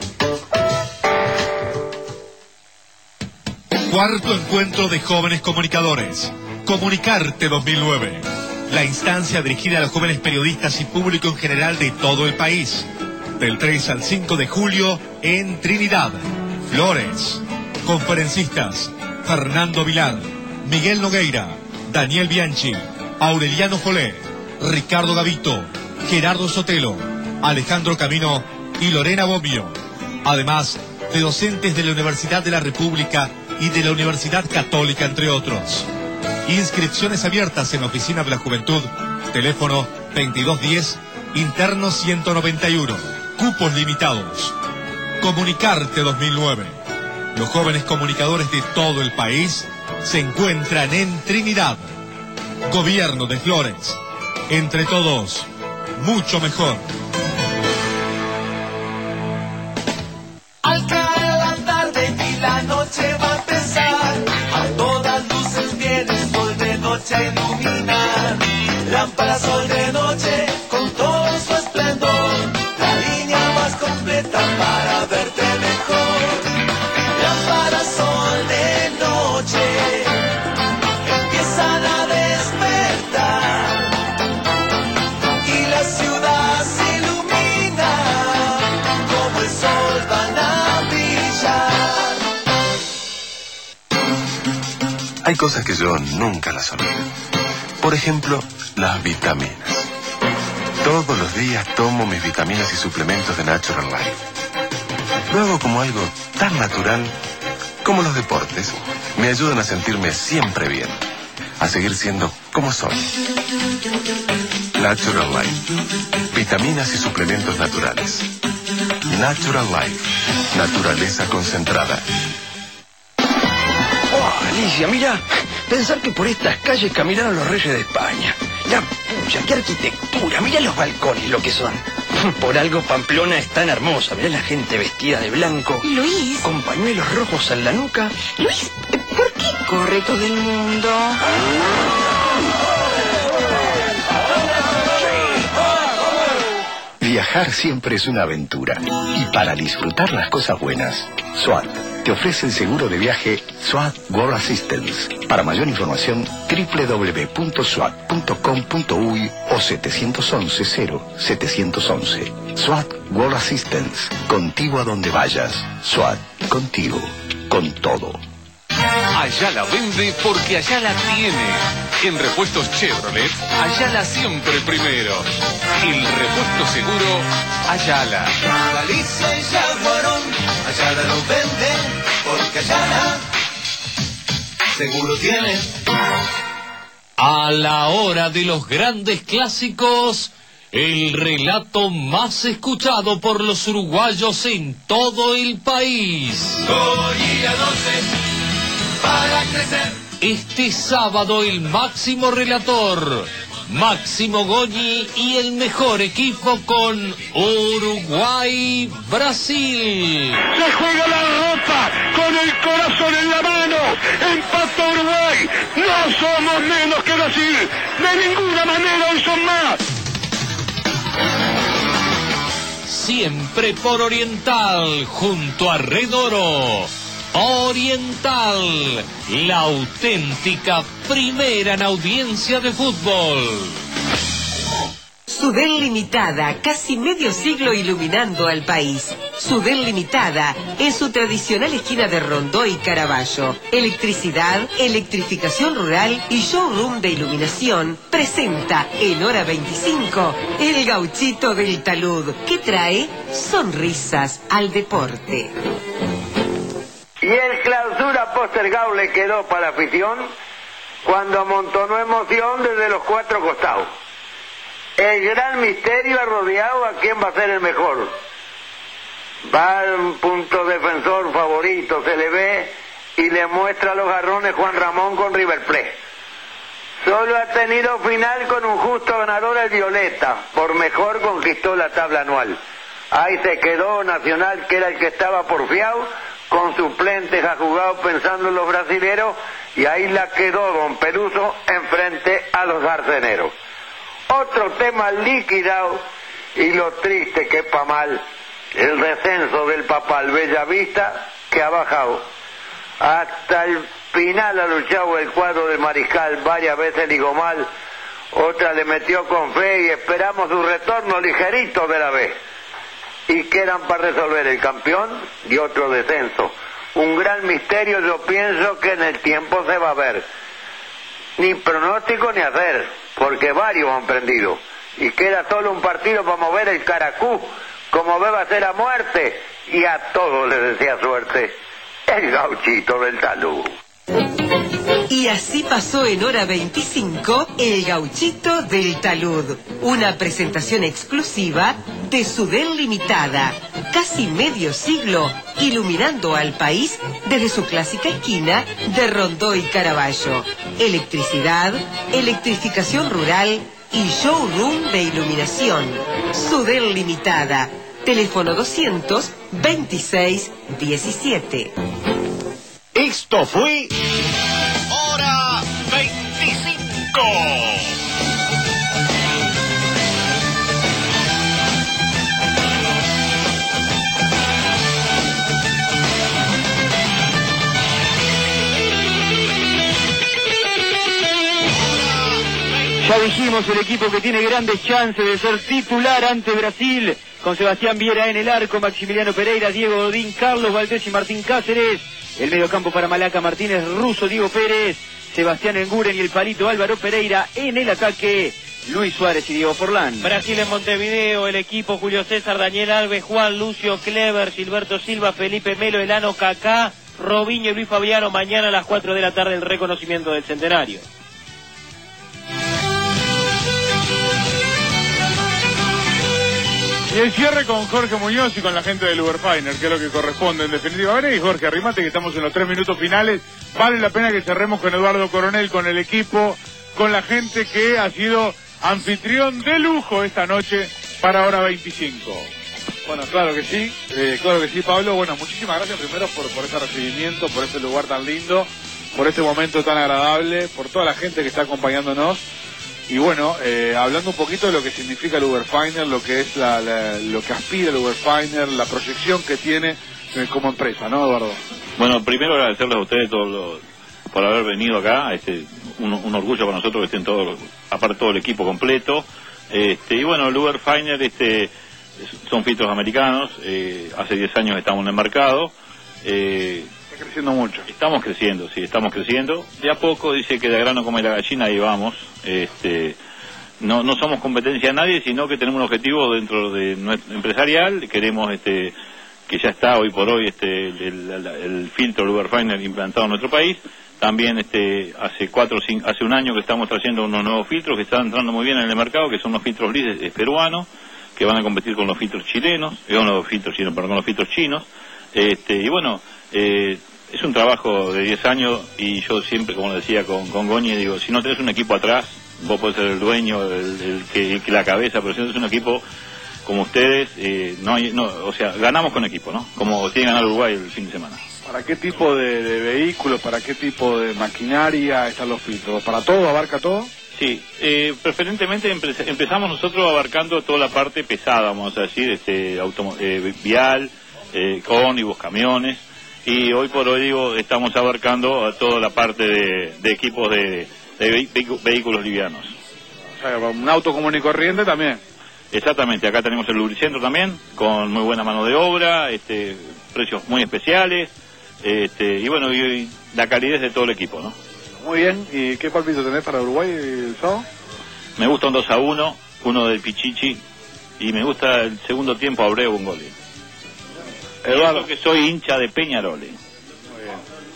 Speaker 3: Cuarto encuentro de jóvenes comunicadores. Comunicarte dos mil nueve. La instancia dirigida a los jóvenes periodistas y público en general de todo el país. Del tres al cinco de julio en Trinidad, Flores. Conferencistas: Fernando Vilar, Miguel Nogueira, Daniel Bianchi, Aureliano Folé, Ricardo Gavito, Gerardo Sotelo, Alejandro Camino y Lorena Bobbio. Además de docentes de la Universidad de la República y de la Universidad Católica, entre otros. Inscripciones abiertas en la Oficina de la Juventud. Teléfono veintidós diez, interno ciento noventa y uno. Cupos limitados. Comunicarte dos mil nueve. Los jóvenes comunicadores de todo el país se encuentran en Trinidad. Gobierno de Flores. Entre todos, mucho mejor.
Speaker 2: Al caer la tarde y la noche va a empezar, a todas luces viene el sol de noche a iluminar. Lámpara sol de noche con todo su esplendor, la línea más completa para verte mejor. Lámpara sol de noche, empiezan a despertar y la ciudad se ilumina, como el sol van a brillar.
Speaker 12: Hay cosas que yo nunca las olvido. Por ejemplo, las vitaminas. Todos los días tomo mis vitaminas y suplementos de Natural Life. Lo hago como algo tan natural como los deportes. Me ayudan a sentirme siempre bien, a seguir siendo como soy. Natural Life. Vitaminas y suplementos naturales. Natural Life. Naturaleza concentrada.
Speaker 16: Oh, Alicia, mira, pensar que por estas calles caminaron los reyes de España. La pucha, qué arquitectura, mira los balcones, lo que son. Por algo Pamplona es tan hermosa, mira la gente vestida de blanco.
Speaker 20: Luis.
Speaker 16: Con pañuelos rojos en la nuca.
Speaker 20: Luis, ¿por qué corre todo el mundo?
Speaker 16: Viajar siempre es una aventura. Y para disfrutar las cosas buenas, SWAT te ofrece el seguro de viaje SWAT World Assistance. Para mayor información, doble u doble u doble u punto swat punto com punto uy o siete once, cero siete once. SWAT World Assistance. Contigo a donde vayas. SWAT. Contigo. Con todo.
Speaker 7: Ayala vende porque Ayala tiene. En repuestos Chevrolet, Ayala siempre primero. El repuesto seguro, Ayala.
Speaker 2: Galicia y Jaguarón, Ayala lo vende, porque Ayala seguro tiene.
Speaker 5: A la hora de los grandes clásicos, el relato más escuchado por los uruguayos en todo el país.
Speaker 2: Goya doce, para crecer.
Speaker 5: Este sábado el máximo relator, Máximo Goñi, y el mejor equipo con Uruguay-Brasil.
Speaker 10: Se juega la ropa con el corazón en la mano. Empata Uruguay. No somos menos que Brasil. De ninguna manera hoy son más.
Speaker 5: Siempre por Oriental, junto a Red Oro. Oriental, la auténtica primera en audiencia de fútbol.
Speaker 22: Sudel Limitada, casi medio siglo iluminando al país. Sudel Limitada, en su tradicional esquina de Rondó y Caraballo. Electricidad, electrificación rural y showroom de iluminación, presenta en hora veinticinco el Gauchito del Talud, que trae sonrisas al deporte.
Speaker 15: Y el clausura postergado le quedó para afición.
Speaker 6: cuando amontonó emoción desde los cuatro costados. El gran misterio ha rodeado a quién va a ser el mejor. Va un punto defensor favorito, se le ve y le muestra los jarrones Juan Ramón con River Plate. Solo ha tenido final con un justo ganador el Violeta, por mejor conquistó la tabla anual. Ahí se quedó Nacional, que era el que estaba porfiado, con suplentes ha jugado pensando en los brasileros, y ahí la quedó Don Peluso enfrente a los arceneros. Otro tema liquidado, y lo triste que es pa' mal, el descenso del Papal Bellavista, que ha bajado. Hasta el final ha luchado el cuadro de Mariscal, varias veces digo mal, otra le metió con fe y esperamos su retorno ligerito de la vez. Y quedan para resolver el campeón y otro descenso. Un gran misterio, yo pienso que en el tiempo se va a ver. Ni pronóstico ni hacer, porque varios han prendido. Y queda solo un partido para mover el Caracú, como ve va a ser a muerte, y a todos les desea suerte. El Gauchito del Talud.
Speaker 22: Y así pasó en hora veinticinco el Gauchito del Talud, una presentación exclusiva de Sudel Limitada, casi medio siglo iluminando al país desde su clásica esquina de Rondó y Caraballo. Electricidad, electrificación rural y showroom de iluminación. Sudel Limitada, teléfono doscientos veintiséis diecisiete.
Speaker 19: Esto fue Hora veinticinco.
Speaker 15: Ya dijimos, el equipo que tiene grandes chances de ser titular ante Brasil, con Sebastián Viera en el arco, Maximiliano Pereira, Diego Godín, Carlos Valdés y Martín Cáceres. El mediocampo para Malaca Martínez, Russo, Diego Pérez, Sebastián Enguren y el palito Álvaro Pereira. En el ataque, Luis Suárez y Diego Forlán.
Speaker 1: Brasil en Montevideo, el equipo Julio César, Daniel Alves, Juan Lucio, Clever, Gilberto Silva, Felipe Melo, Elano, Kaká, Robinho y Luis Fabiano. Mañana a las cuatro de la tarde el reconocimiento del centenario.
Speaker 10: Y el cierre con Jorge Muñoz y con la gente del Uberfiner, que es lo que corresponde en definitiva. Y Jorge, arrimate que estamos en los tres minutos finales. Vale la pena que cerremos con Eduardo Coronel, con el equipo, con la gente que ha sido anfitrión de lujo esta noche para Hora veinticinco.
Speaker 11: Bueno, claro que sí, eh, claro que sí, Pablo. Bueno, muchísimas gracias primero por, por este recibimiento, por este lugar tan lindo, por este momento tan agradable, por toda la gente que está acompañándonos. Y bueno, eh, hablando un poquito de lo que significa el Uberfiner, lo que es la, la, lo que aspira el Uberfiner, la proyección que tiene eh, como empresa, ¿no, Eduardo?
Speaker 9: Bueno, primero agradecerles a ustedes todos los, por haber venido acá. Este, un, un orgullo para nosotros que estén todos, aparte todo el equipo completo. Este, y bueno, el Uberfiner este, son filtros americanos. Eh, hace diez años estamos en el mercado. Eh,
Speaker 11: Está creciendo mucho.
Speaker 9: Estamos creciendo, sí, estamos creciendo. De a poco, dice que de grano come la gallina, ahí vamos. Este, no, no somos competencia a nadie, sino que tenemos un objetivo dentro de nuestro empresarial. Queremos este, que ya está hoy por hoy este, el, el, el filtro Uberfiner implantado en nuestro país. También este, hace cuatro, cinco, hace un año que estamos trayendo unos nuevos filtros que están entrando muy bien en el mercado, que son los filtros Lides peruanos, que van a competir con los filtros chilenos, eh, con los filtros chinos, perdón, con los filtros chinos. Este, y bueno, eh, es un trabajo de diez años y yo siempre, como decía con, con Goñi, digo, si no tenés un equipo atrás, vos podés ser el dueño, el, el, que, el que la cabeza, pero si no tenés un equipo como ustedes, eh, no hay, no, o sea, ganamos con equipo, ¿no? Como tiene que ganar Uruguay el fin de semana.
Speaker 11: ¿Para qué tipo de, de vehículos, para qué tipo de maquinaria están los filtros? ¿Para todo, abarca todo?
Speaker 9: Sí, eh, preferentemente empe empezamos nosotros abarcando toda la parte pesada, vamos a decir, este, eh, vial, eh, ómnibus, camiones, y hoy por hoy digo estamos abarcando a toda la parte de, de equipos de, de ve vehículos livianos.
Speaker 11: O sea, un auto común y corriente también.
Speaker 9: Exactamente, acá tenemos el lubricentro también, con muy buena mano de obra, este, precios muy especiales, este, y bueno, y, y la calidez de todo el equipo, ¿no?
Speaker 11: Muy bien, ¿y qué palpito tenés para Uruguay el sábado?
Speaker 9: Me gusta un dos a uno, uno del Pichichi, y me gusta el segundo tiempo Abreu un gol. Eduardo, que soy hincha de Peñarol.
Speaker 11: Muy bien.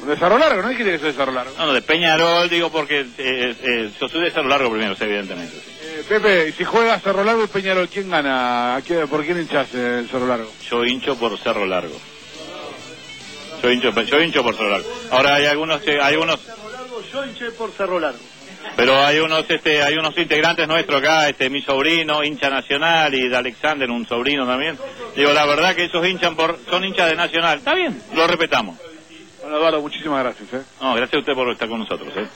Speaker 10: De Cerro Largo, ¿no? ¿Qué quiere que sea de Cerro Largo?
Speaker 9: No, no, de Peñarol, digo, porque eh, eh, yo soy de Cerro Largo primero, sí, evidentemente. Sí.
Speaker 10: Eh, Pepe, si juega Cerro Largo y Peñarol, ¿quién gana? ¿A qué, ¿Por quién hinchas eh, Cerro Largo?
Speaker 9: Yo hincho por Cerro Largo. Yo hincho, yo hincho por Cerro Largo. Ahora hay algunos, eh, hay unos...
Speaker 28: Yo hinché por Cerro Largo.
Speaker 9: Pero hay unos, este, hay unos integrantes nuestros acá, este, mi sobrino, hincha Nacional, y de Alexander, un sobrino también. Digo, la verdad que esos hinchan por, son hinchas de Nacional. Está bien, lo respetamos.
Speaker 10: Bueno, Eduardo, muchísimas gracias. ¿eh?
Speaker 9: No, gracias a usted por estar con nosotros. ¿eh?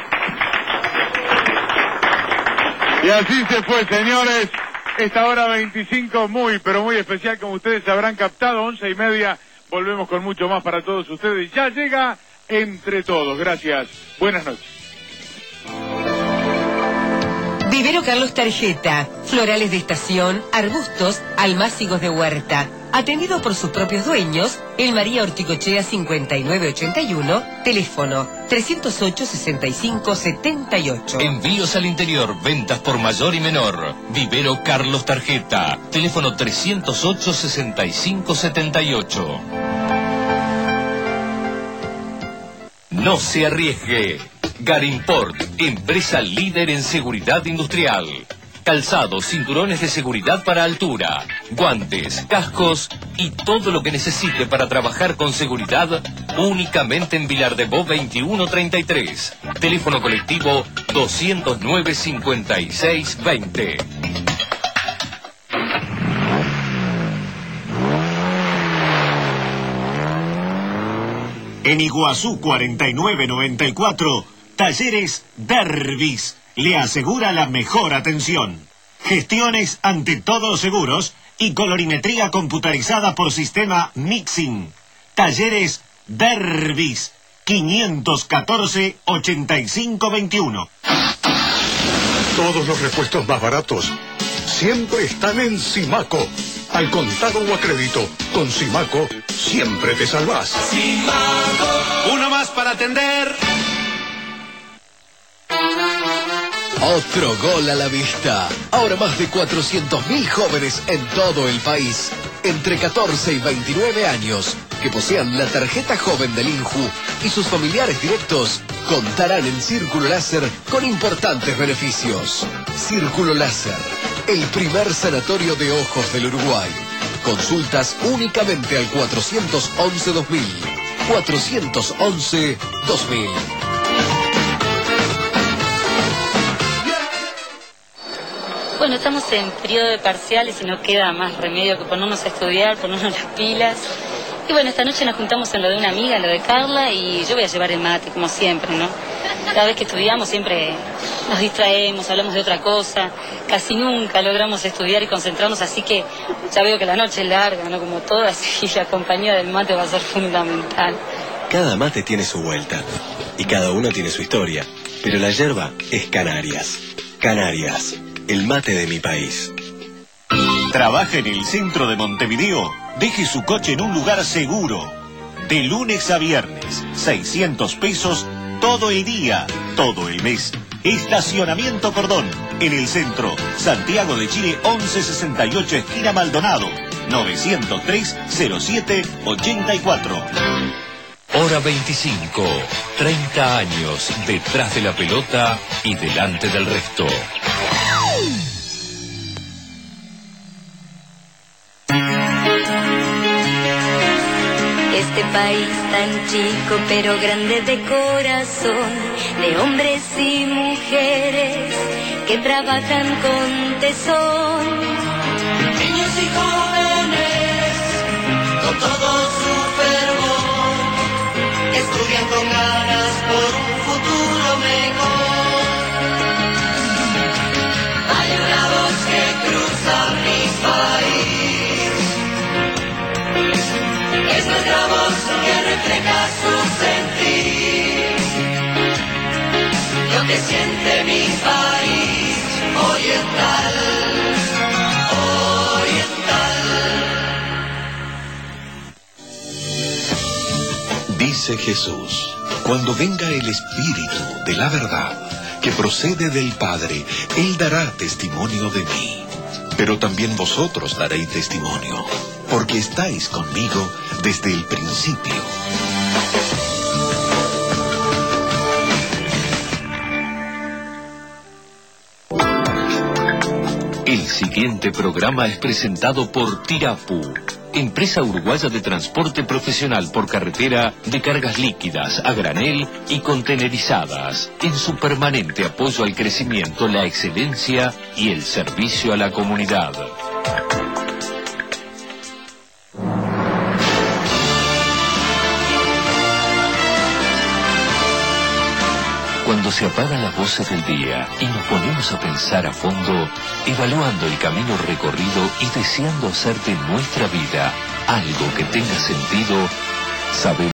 Speaker 10: Y así se fue, señores. Esta hora veinticinco, muy, pero muy especial, como ustedes habrán captado, once y media. Volvemos con mucho más para todos ustedes. Ya llega Entre Todos. Gracias. Buenas noches.
Speaker 22: Vivero Carlos Tarjeta, florales de estación, arbustos, almácigos de huerta. Atendido por sus propios dueños, el María Orticochea cincuenta y nueve ochenta y uno, teléfono trescientos ocho, sesenta y cinco, setenta y ocho.
Speaker 5: Envíos al interior, ventas por mayor y menor. Vivero Carlos Tarjeta, teléfono trescientos ocho, sesenta y cinco, setenta y ocho. No se arriesgue. Garimport, empresa líder en seguridad industrial. Calzados, cinturones de seguridad para altura, guantes, cascos y todo lo que necesite para trabajar con seguridad únicamente en Vilar de Bo veintiuno treinta y tres. Teléfono colectivo doscientos nueve, cincuenta y seis, veinte.
Speaker 19: En Iguazú cuarenta y nueve noventa y cuatro, Talleres Dervis le asegura la mejor atención. Gestiones ante todos los seguros y colorimetría computarizada por sistema Mixing. Talleres Dervis, quinientos catorce, ochenta y cinco veintiuno.
Speaker 17: Todos los repuestos más baratos siempre están en Simaco. Al contado o a crédito, con Simaco siempre te salvas.
Speaker 2: Simaco, uno más para atender.
Speaker 4: Otro gol a la vista. Ahora más de cuatrocientos mil jóvenes en todo el país, entre catorce y veintinueve años, que posean la tarjeta joven del INJU y sus familiares directos, contarán en Círculo Láser con importantes beneficios. Círculo Láser, el primer sanatorio de ojos del Uruguay. Consultas únicamente al cuatrocientos once dos mil. cuatrocientos once dos mil.
Speaker 18: Bueno, estamos en periodo de parciales y no queda más remedio que ponernos a estudiar, ponernos las pilas. Y bueno, esta noche nos juntamos en lo de una amiga, en lo de Carla, y yo voy a llevar el mate, como siempre, ¿no? Cada vez que estudiamos siempre nos distraemos, hablamos de otra cosa, casi nunca logramos estudiar y concentrarnos, así que ya veo que la noche es larga, ¿no? Como todas, y la compañía del mate va a ser fundamental.
Speaker 21: Cada mate tiene su vuelta, y cada uno tiene su historia, pero la yerba es Canarias. Canarias, el mate de mi país.
Speaker 19: ¿Trabaja en el centro de Montevideo? Deje su coche en un lugar seguro. De lunes a viernes, seiscientos pesos todo el día, todo el mes. Estacionamiento Cordón, en el centro, Santiago de Chile once sesenta y ocho, esquina Maldonado, novecientos tres, cero siete, ochenta y cuatro.
Speaker 5: Hora veinticinco, treinta años detrás de la pelota y delante del resto.
Speaker 23: Este país tan chico pero grande de corazón, de hombres y mujeres que trabajan con tesón.
Speaker 2: Niños y jóvenes, con todo su fervor, estudian con ganas por un futuro mejor. Hay una voz que cruza mi país. Es nuestra voz que refleja su sentir, lo que siente mi país oriental, oriental.
Speaker 17: Dice Jesús, cuando venga el Espíritu de la verdad, que procede del Padre, Él dará testimonio de mí. Pero también vosotros daréis testimonio, porque estáis conmigo desde el principio.
Speaker 5: siguiente programa es presentado por Tirapu, empresa uruguaya de transporte profesional por carretera de cargas líquidas, a granel y contenerizadas, en su permanente apoyo al crecimiento, la excelencia y el servicio a la comunidad. Cuando se apagan las voces del día y nos ponemos a pensar a fondo, evaluando el camino recorrido y deseando hacer de nuestra vida algo que tenga sentido, sabemos